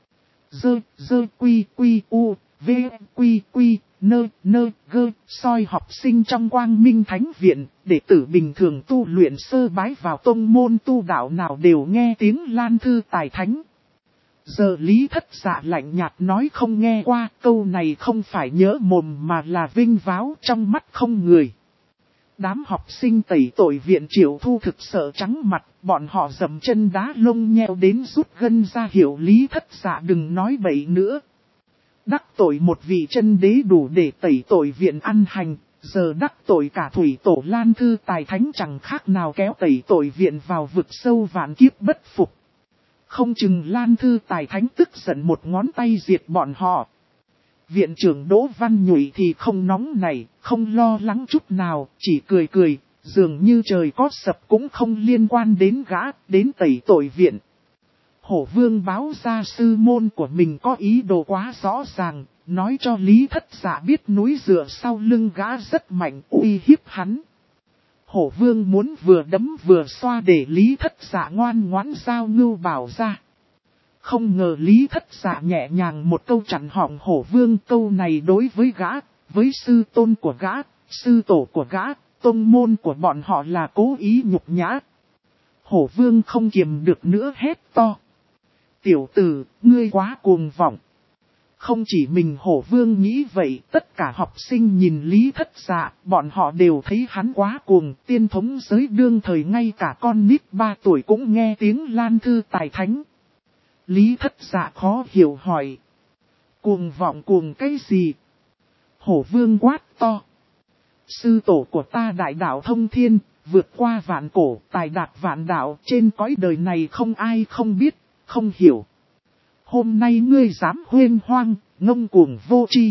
Quy soi học sinh trong Quang Minh Thánh Viện, đệ tử bình thường tu luyện sơ bái vào tông môn tu đạo nào đều nghe tiếng Lan Thư Tài Thánh. Giờ Lý Thất Dạ lạnh nhạt nói không nghe qua, câu này không phải nhớ mồm mà là vinh váo trong mắt không người. Đám học sinh tẩy tội viện Triệu Thu thực sợ trắng mặt, bọn họ dầm chân đá lông nheo đến rút gân ra hiểu Lý Thất Dạ đừng nói bậy nữa. Đắc tội một vị chân đế đủ để tẩy tội viện ăn hành, giờ đắc tội cả thủy tổ Lan Thư Tài Thánh chẳng khác nào kéo tẩy tội viện vào vực sâu vạn kiếp bất phục. Không chừng Lan Thư Tài Thánh tức giận một ngón tay diệt bọn họ. Viện trưởng Đỗ Văn Nhụy thì không nóng nảy, không lo lắng chút nào, chỉ cười cười, dường như trời có sập cũng không liên quan đến gã, đến tẩy tội viện. Hổ Vương báo ra sư môn của mình có ý đồ quá rõ ràng, nói cho Lý Thất Dạ biết núi dựa sau lưng gã rất mạnh uy hiếp hắn. Hổ Vương muốn vừa đấm vừa xoa để Lý Thất Dạ ngoan ngoãn giao ngưu bảo ra. Không ngờ Lý Thất Dạ nhẹ nhàng một câu chặn họng Hổ Vương, câu này đối với gã, với sư tôn của gã, sư tổ của gã, tông môn của bọn họ là cố ý nhục nhã. Hổ Vương không kiềm được nữa hét to. Tiểu tử, ngươi quá cuồng vọng. Không chỉ mình Hổ Vương nghĩ vậy, tất cả học sinh nhìn Lý Thất Dạ, bọn họ đều thấy hắn quá cuồng. Tiên thống giới đương thời ngay cả con nít 3 tuổi cũng nghe tiếng Lan Thư Tài Thánh. Lý Thất Dạ khó hiểu hỏi. Cuồng vọng cuồng cái gì? Hổ Vương quát to. Sư tổ của ta đại đạo thông thiên, vượt qua vạn cổ, tài đạt vạn đạo, trên cõi đời này không ai không biết, không hiểu. Hôm nay ngươi dám huyên hoang, ngông cuồng vô tri.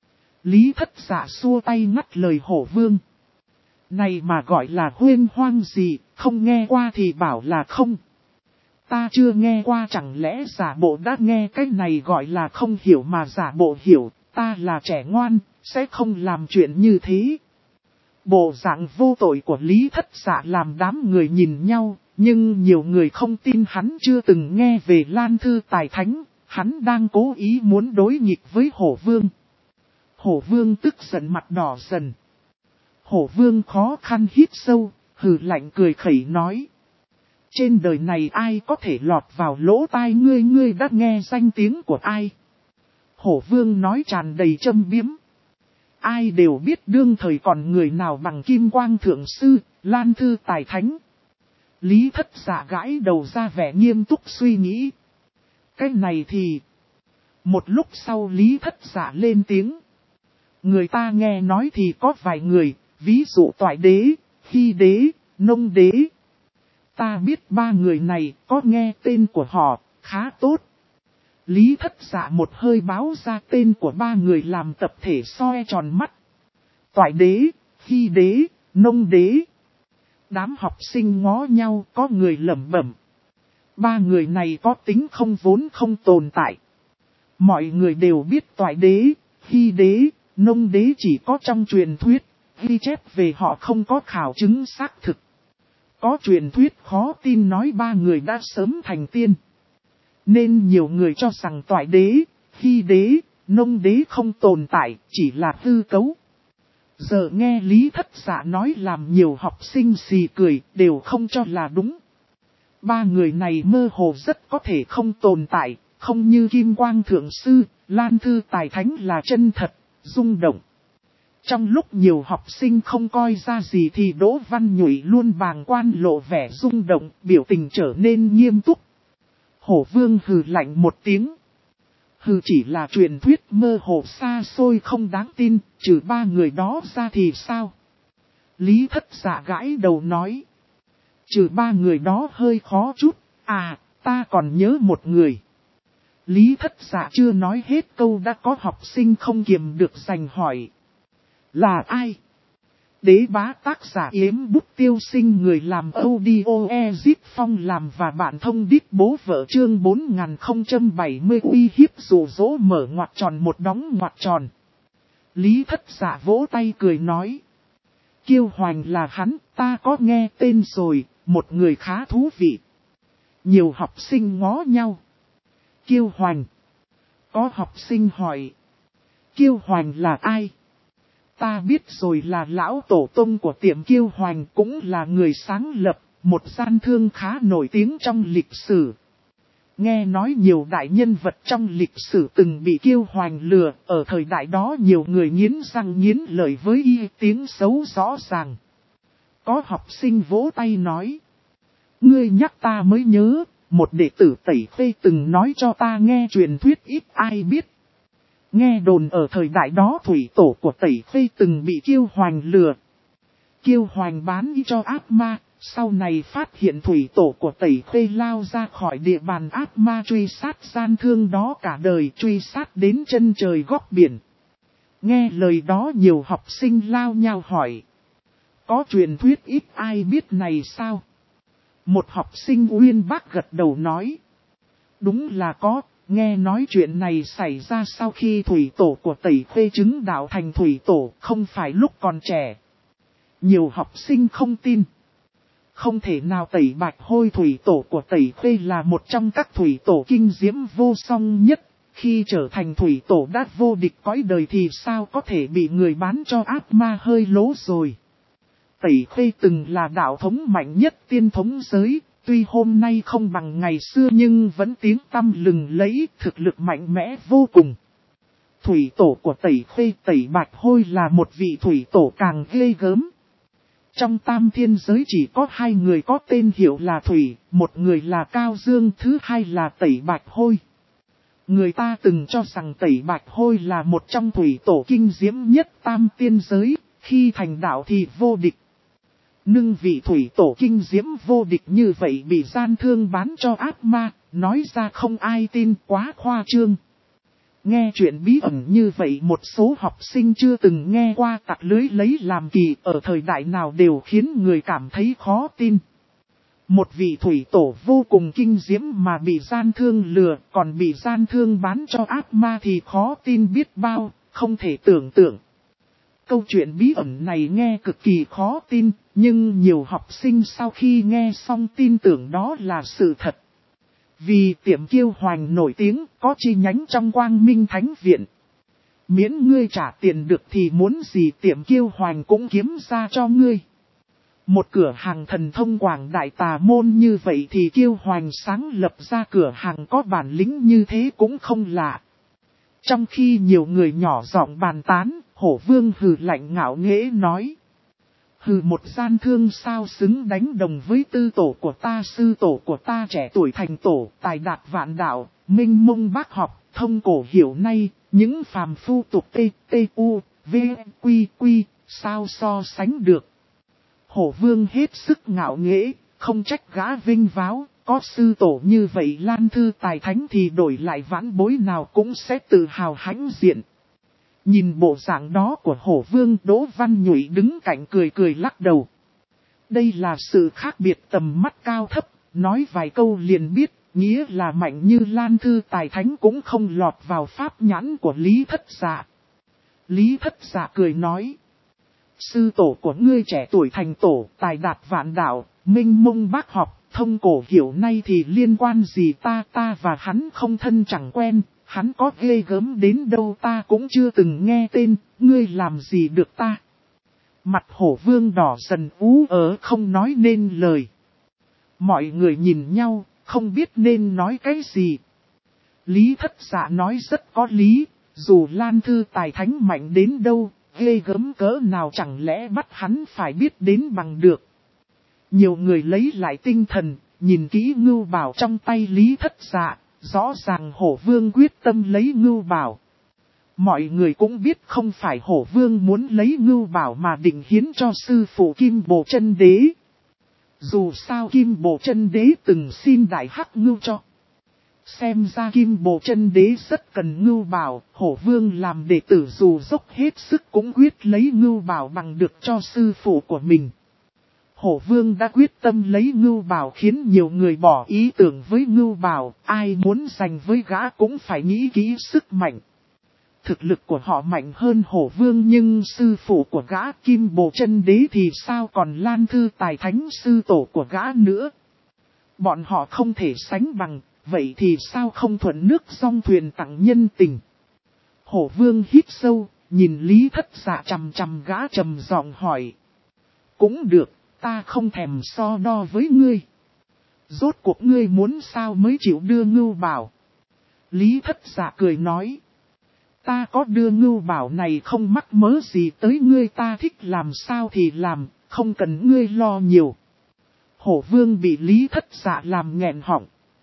Lý Thất Dạ xua tay ngắt lời Hổ Vương. Này mà gọi là huyên hoang gì, không nghe qua thì bảo là không. Ta chưa nghe qua, chẳng lẽ giả bộ đã nghe cái này gọi là không hiểu mà giả bộ hiểu, ta là trẻ ngoan, sẽ không làm chuyện như thế. Bộ dạng vô tội của Lý Thất Dạ làm đám người nhìn nhau, nhưng nhiều người không tin hắn chưa từng nghe về Lan Thư Tài Thánh, Hắn đang cố ý muốn đối nghịch với Hổ Vương. Hổ Vương tức giận mặt đỏ dần. Hổ Vương khó khăn hít sâu, hừ lạnh cười khẩy nói. Trên đời này ai có thể lọt vào lỗ tai ngươi, ngươi đã nghe danh tiếng của ai? Hổ Vương nói tràn đầy châm biếm. Ai đều biết đương thời còn người nào bằng Kim Quang Thượng Sư, Lan Thư Tài Thánh. Lý Thất Dạ gãi đầu ra vẻ nghiêm túc suy nghĩ. Cái này thì... Một lúc sau Lý Thất Dạ lên tiếng. Người ta nghe nói thì có vài người, ví dụ Toại Đế, Hy Đế, Nông Đế. Ta biết ba người này, có nghe tên của họ, khá tốt. Lý Thất Dạ một hơi báo ra tên của ba người làm tập thể soi tròn mắt. Toại Đế, Hy Đế, Nông Đế. Đám học sinh ngó nhau, có người lẩm bẩm. Ba người này có tính không vốn không tồn tại. Mọi người đều biết Toại Đế, Hy Đế, Nông Đế chỉ có trong truyền thuyết, ghi chép về họ không có khảo chứng xác thực. Có truyền thuyết khó tin nói ba người đã sớm thành tiên. Nên nhiều người cho rằng Toại Đế, Hy Đế, Nông Đế không tồn tại, chỉ là hư cấu. Giờ nghe Lý Thất Dạ nói làm nhiều học sinh xì cười, đều không cho là đúng. Ba người này mơ hồ rất có thể không tồn tại, không như Kim Quang Thượng Sư, Lan Thư Tài Thánh là chân thật, rung động. Trong lúc nhiều học sinh không coi ra gì thì Đỗ Văn Nhụy luôn bàng quan lộ vẻ rung động, biểu tình trở nên nghiêm túc. Hổ Vương hừ lạnh một tiếng. Hừ chỉ là truyền thuyết mơ hồ xa xôi không đáng tin, trừ ba người đó ra thì sao? Lý Thất Dạ gãi đầu nói. Trừ ba người đó hơi khó chút, ta còn nhớ một người. Lý Thất Dạ chưa nói hết câu đã có học sinh không kiềm được giành hỏi. Là ai? Đế Bá tác giả Yếm Bút Tiêu Sinh người làm audio Ezip Phong làm và bạn thông đít bố vợ chương 4070 uy hiếp rủ rỗ mở ngoặc tròn một đóng ngoặc tròn. Lý Thất Dạ vỗ tay cười nói. Kiêu Hoành là hắn, ta có nghe tên rồi, một người khá thú vị. Nhiều học sinh ngó nhau. Kiêu Hoành. Có học sinh hỏi. Kiêu Hoành là ai? Ta biết rồi, là lão tổ tông của tiệm Kiêu Hoành, cũng là người sáng lập, một gian thương khá nổi tiếng trong lịch sử. Nghe nói nhiều đại nhân vật trong lịch sử từng bị Kiêu Hoành lừa, ở thời đại đó nhiều người nghiến răng nghiến lợi với y, tiếng xấu rõ ràng. Có học sinh vỗ tay nói. Ngươi nhắc ta mới nhớ, một đệ tử Tẩy Khê từng nói cho ta nghe truyền thuyết ít ai biết. Nghe đồn ở thời đại đó thủy tổ của Tẩy Khê từng bị Kiêu Hoành lừa. Kiêu Hoành bán y cho ác ma, sau này phát hiện thủy tổ của Tẩy Khê lao ra khỏi địa bàn ác ma truy sát gian thương đó cả đời, truy sát đến chân trời góc biển. Nghe lời đó nhiều học sinh lao nhau hỏi. Có truyền thuyết ít ai biết này sao? Một học sinh uyên bác gật đầu nói. Đúng là có. Nghe nói chuyện này xảy ra sau khi thủy tổ của Tẩy Khê chứng đạo thành thủy tổ, không phải lúc còn trẻ. Nhiều học sinh không tin. Không thể nào Tẩy Bạch Hôi thủy tổ của Tẩy Khê là một trong các thủy tổ kinh diễm vô song nhất. Khi trở thành thủy tổ đã vô địch cõi đời thì sao có thể bị người bán cho ác ma, hơi lố rồi. Tẩy Khê từng là đạo thống mạnh nhất tiên thống giới. Tuy hôm nay không bằng ngày xưa nhưng vẫn tiếng tăm lừng lẫy, thực lực mạnh mẽ vô cùng. Thủy tổ của Tẩy Khê Tẩy Bạch Hôi là một vị thủy tổ càng ghê gớm. Trong tam thiên giới chỉ có hai người có tên hiệu là Thủy, một người là Cao Dương, thứ hai là Tẩy Bạch Hôi. Người ta từng cho rằng Tẩy Bạch Hôi là một trong thủy tổ kinh diễm nhất tam tiên giới, khi thành đạo thì vô địch. Nhưng vị thủy tổ kinh diễm vô địch như vậy bị gian thương bán cho ác ma, nói ra không ai tin, quá khoa trương. Nghe chuyện bí ẩn như vậy một số học sinh chưa từng nghe qua tặc lưới lấy làm kỳ ở thời đại nào đều khiến người cảm thấy khó tin. Một vị thủy tổ vô cùng kinh diễm mà bị gian thương lừa, còn bị gian thương bán cho ác ma thì khó tin biết bao, không thể tưởng tượng. Câu chuyện bí ẩn này nghe cực kỳ khó tin, nhưng nhiều học sinh sau khi nghe xong tin tưởng đó là sự thật. Vì tiệm Kiêu Hoành nổi tiếng có chi nhánh trong Quang Minh Thánh Viện. Miễn ngươi trả tiền được thì muốn gì tiệm Kiêu Hoành cũng kiếm ra cho ngươi. Một cửa hàng thần thông quảng đại tà môn như vậy thì Kiêu Hoành sáng lập ra cửa hàng có bản lĩnh như thế cũng không lạ. Trong khi nhiều người nhỏ giọng bàn tán, Hổ Vương hừ lạnh ngạo nghễ nói. Hừ, một gian thương sao xứng đánh đồng với tư tổ của ta, sư tổ của ta trẻ tuổi thành tổ, tài đạt vạn đạo, minh mông bác học, thông cổ hiểu nay, những phàm phu tục u, v, quy quy, sao so sánh được. Hổ Vương hết sức ngạo nghễ, không trách gã vinh váo, có sư tổ như vậy Lan Thư Tài Thánh thì đổi lại vãn bối nào cũng sẽ tự hào hãnh diện. Nhìn bộ dạng đó của Hổ Vương, Đỗ Văn Nhụy đứng cạnh cười cười lắc đầu. Đây là sự khác biệt tầm mắt cao thấp, nói vài câu liền biết, nghĩa là mạnh như Lan Thư Tài Thánh cũng không lọt vào pháp nhãn của Lý Thất Dạ. Lý Thất Dạ cười nói. Sư tổ của ngươi trẻ tuổi thành tổ, tài đạt vạn đạo, minh mông bác học, thông cổ hiểu nay thì liên quan gì ta và hắn không thân chẳng quen, hắn có ghê gớm đến đâu ta cũng chưa từng nghe tên, ngươi làm gì được ta. Mặt Hổ Vương đỏ dần ú ớ không nói nên lời. Mọi người nhìn nhau, không biết nên nói cái gì. Lý Thất Dạ nói rất có lý, dù Lan Thư Tài Thánh mạnh đến đâu, ghê gớm cỡ nào chẳng lẽ bắt hắn phải biết đến bằng được. Nhiều người lấy lại tinh thần, nhìn kỹ ngưu bảo trong tay Lý Thất Dạ, rõ ràng Hổ Vương quyết tâm lấy ngưu bảo. Mọi người cũng biết không phải Hổ Vương muốn lấy ngưu bảo mà định hiến cho sư phụ Kim Bồ Chân Đế. Dù sao Kim Bồ Chân Đế từng xin Đại Hắc Ngưu cho. Xem ra Kim Bồ Chân Đế rất cần ngưu bảo, Hổ Vương làm đệ tử dù dốc hết sức cũng quyết lấy ngưu bảo bằng được cho sư phụ của mình. Hổ Vương đã quyết tâm lấy ngưu bảo khiến nhiều người bỏ ý tưởng với ngưu bảo, ai muốn giành với gã cũng phải nghĩ kỹ sức mạnh. Thực lực của họ mạnh hơn Hổ Vương nhưng sư phụ của gã Kim Bồ Chân Đế thì sao còn Lan Thư Tài Thánh sư tổ của gã nữa. Bọn họ không thể sánh bằng, vậy thì sao không thuận nước song thuyền tặng nhân tình. Hổ Vương hít sâu, nhìn Lý Thất Dạ chằm chằm gã trầm giọng hỏi. Cũng được, ta không thèm so đo với ngươi. Rốt cuộc ngươi muốn sao mới chịu đưa ngưu bảo. Lý Thất Dạ cười nói. Ta có đưa ngưu bảo này không mắc mớ gì tới ngươi, ta thích làm sao thì làm, không cần ngươi lo nhiều. Hổ Vương bị Lý Thất Dạ làm nghẹn họng.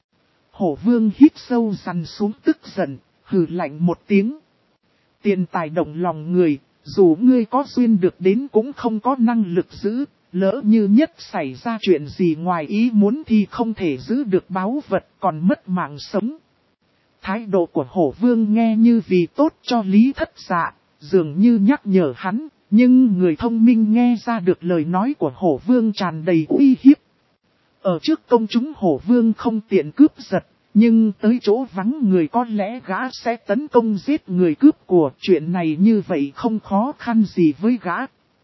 Hổ Vương hít sâu dằn xuống tức giận, hừ lạnh một tiếng. Tiền tài động lòng người, dù ngươi có duyên được đến cũng không có năng lực giữ, lỡ như nhất xảy ra chuyện gì ngoài ý muốn thì không thể giữ được báu vật còn mất mạng sống. Thái độ của Hổ Vương nghe như vì tốt cho Lý Thất Dạ, dường như nhắc nhở hắn, nhưng người thông minh nghe ra được lời nói của Hổ Vương tràn đầy uy hiếp. Ở trước công chúng Hổ Vương không tiện cướp giật, nhưng tới chỗ vắng người có lẽ gã sẽ tấn công giết người cướp của, chuyện này như vậy không khó khăn gì với gã.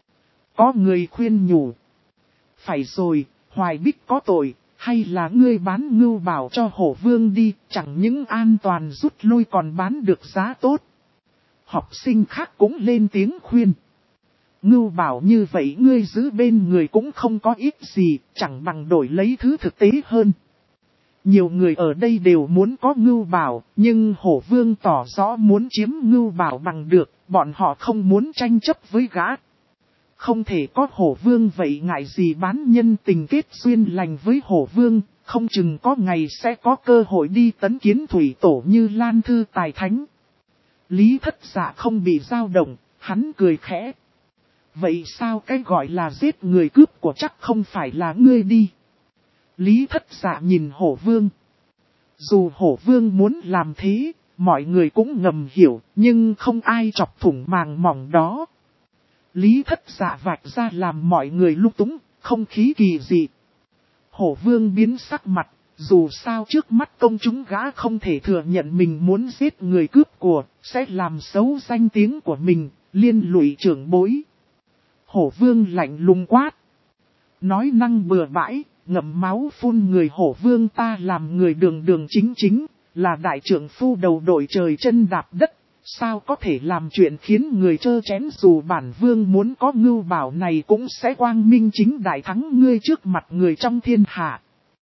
Có người khuyên nhủ. Phải rồi, Hoài Bích có tội, hay là ngươi bán ngưu bảo cho Hổ Vương đi, chẳng những an toàn rút lui còn bán được giá tốt. Học sinh khác cũng lên tiếng khuyên. Ngưu bảo như vậy ngươi giữ bên người cũng không có ích gì, chẳng bằng đổi lấy thứ thực tế hơn. Nhiều người ở đây đều muốn có ngưu bảo, nhưng Hổ Vương tỏ rõ muốn chiếm ngưu bảo bằng được, bọn họ không muốn tranh chấp với gã. Không thể có Hổ Vương vậy ngại gì bán nhân tình kết duyên lành với Hổ Vương, không chừng có ngày sẽ có cơ hội đi tấn kiến thủy tổ như Lan Thư Tài Thánh. Lý Thất Dạ không bị dao động, hắn cười khẽ. Vậy sao cái gọi là giết người cướp của chắc không phải là ngươi đi. Lý Thất Dạ nhìn Hổ Vương. Dù Hổ Vương muốn làm thế, mọi người cũng ngầm hiểu, nhưng không ai chọc thủng màng mỏng đó. Lý Thất Dạ vạch ra làm mọi người lung túng, không khí kỳ dị. Hổ Vương biến sắc mặt, dù sao trước mắt công chúng gã không thể thừa nhận mình muốn giết người cướp của, sẽ làm xấu danh tiếng của mình, liên lụy trưởng bối. Hổ Vương lạnh lùng quát. Nói năng bừa bãi, ngậm máu phun người hổ vương ta làm người đường đường chính chính, là đại trưởng phu đầu đội trời chân đạp đất. Sao có thể làm chuyện khiến người chơ chén, dù bản vương muốn có ngưu bảo này cũng sẽ quang minh chính đại thắng ngươi trước mặt người trong thiên hạ.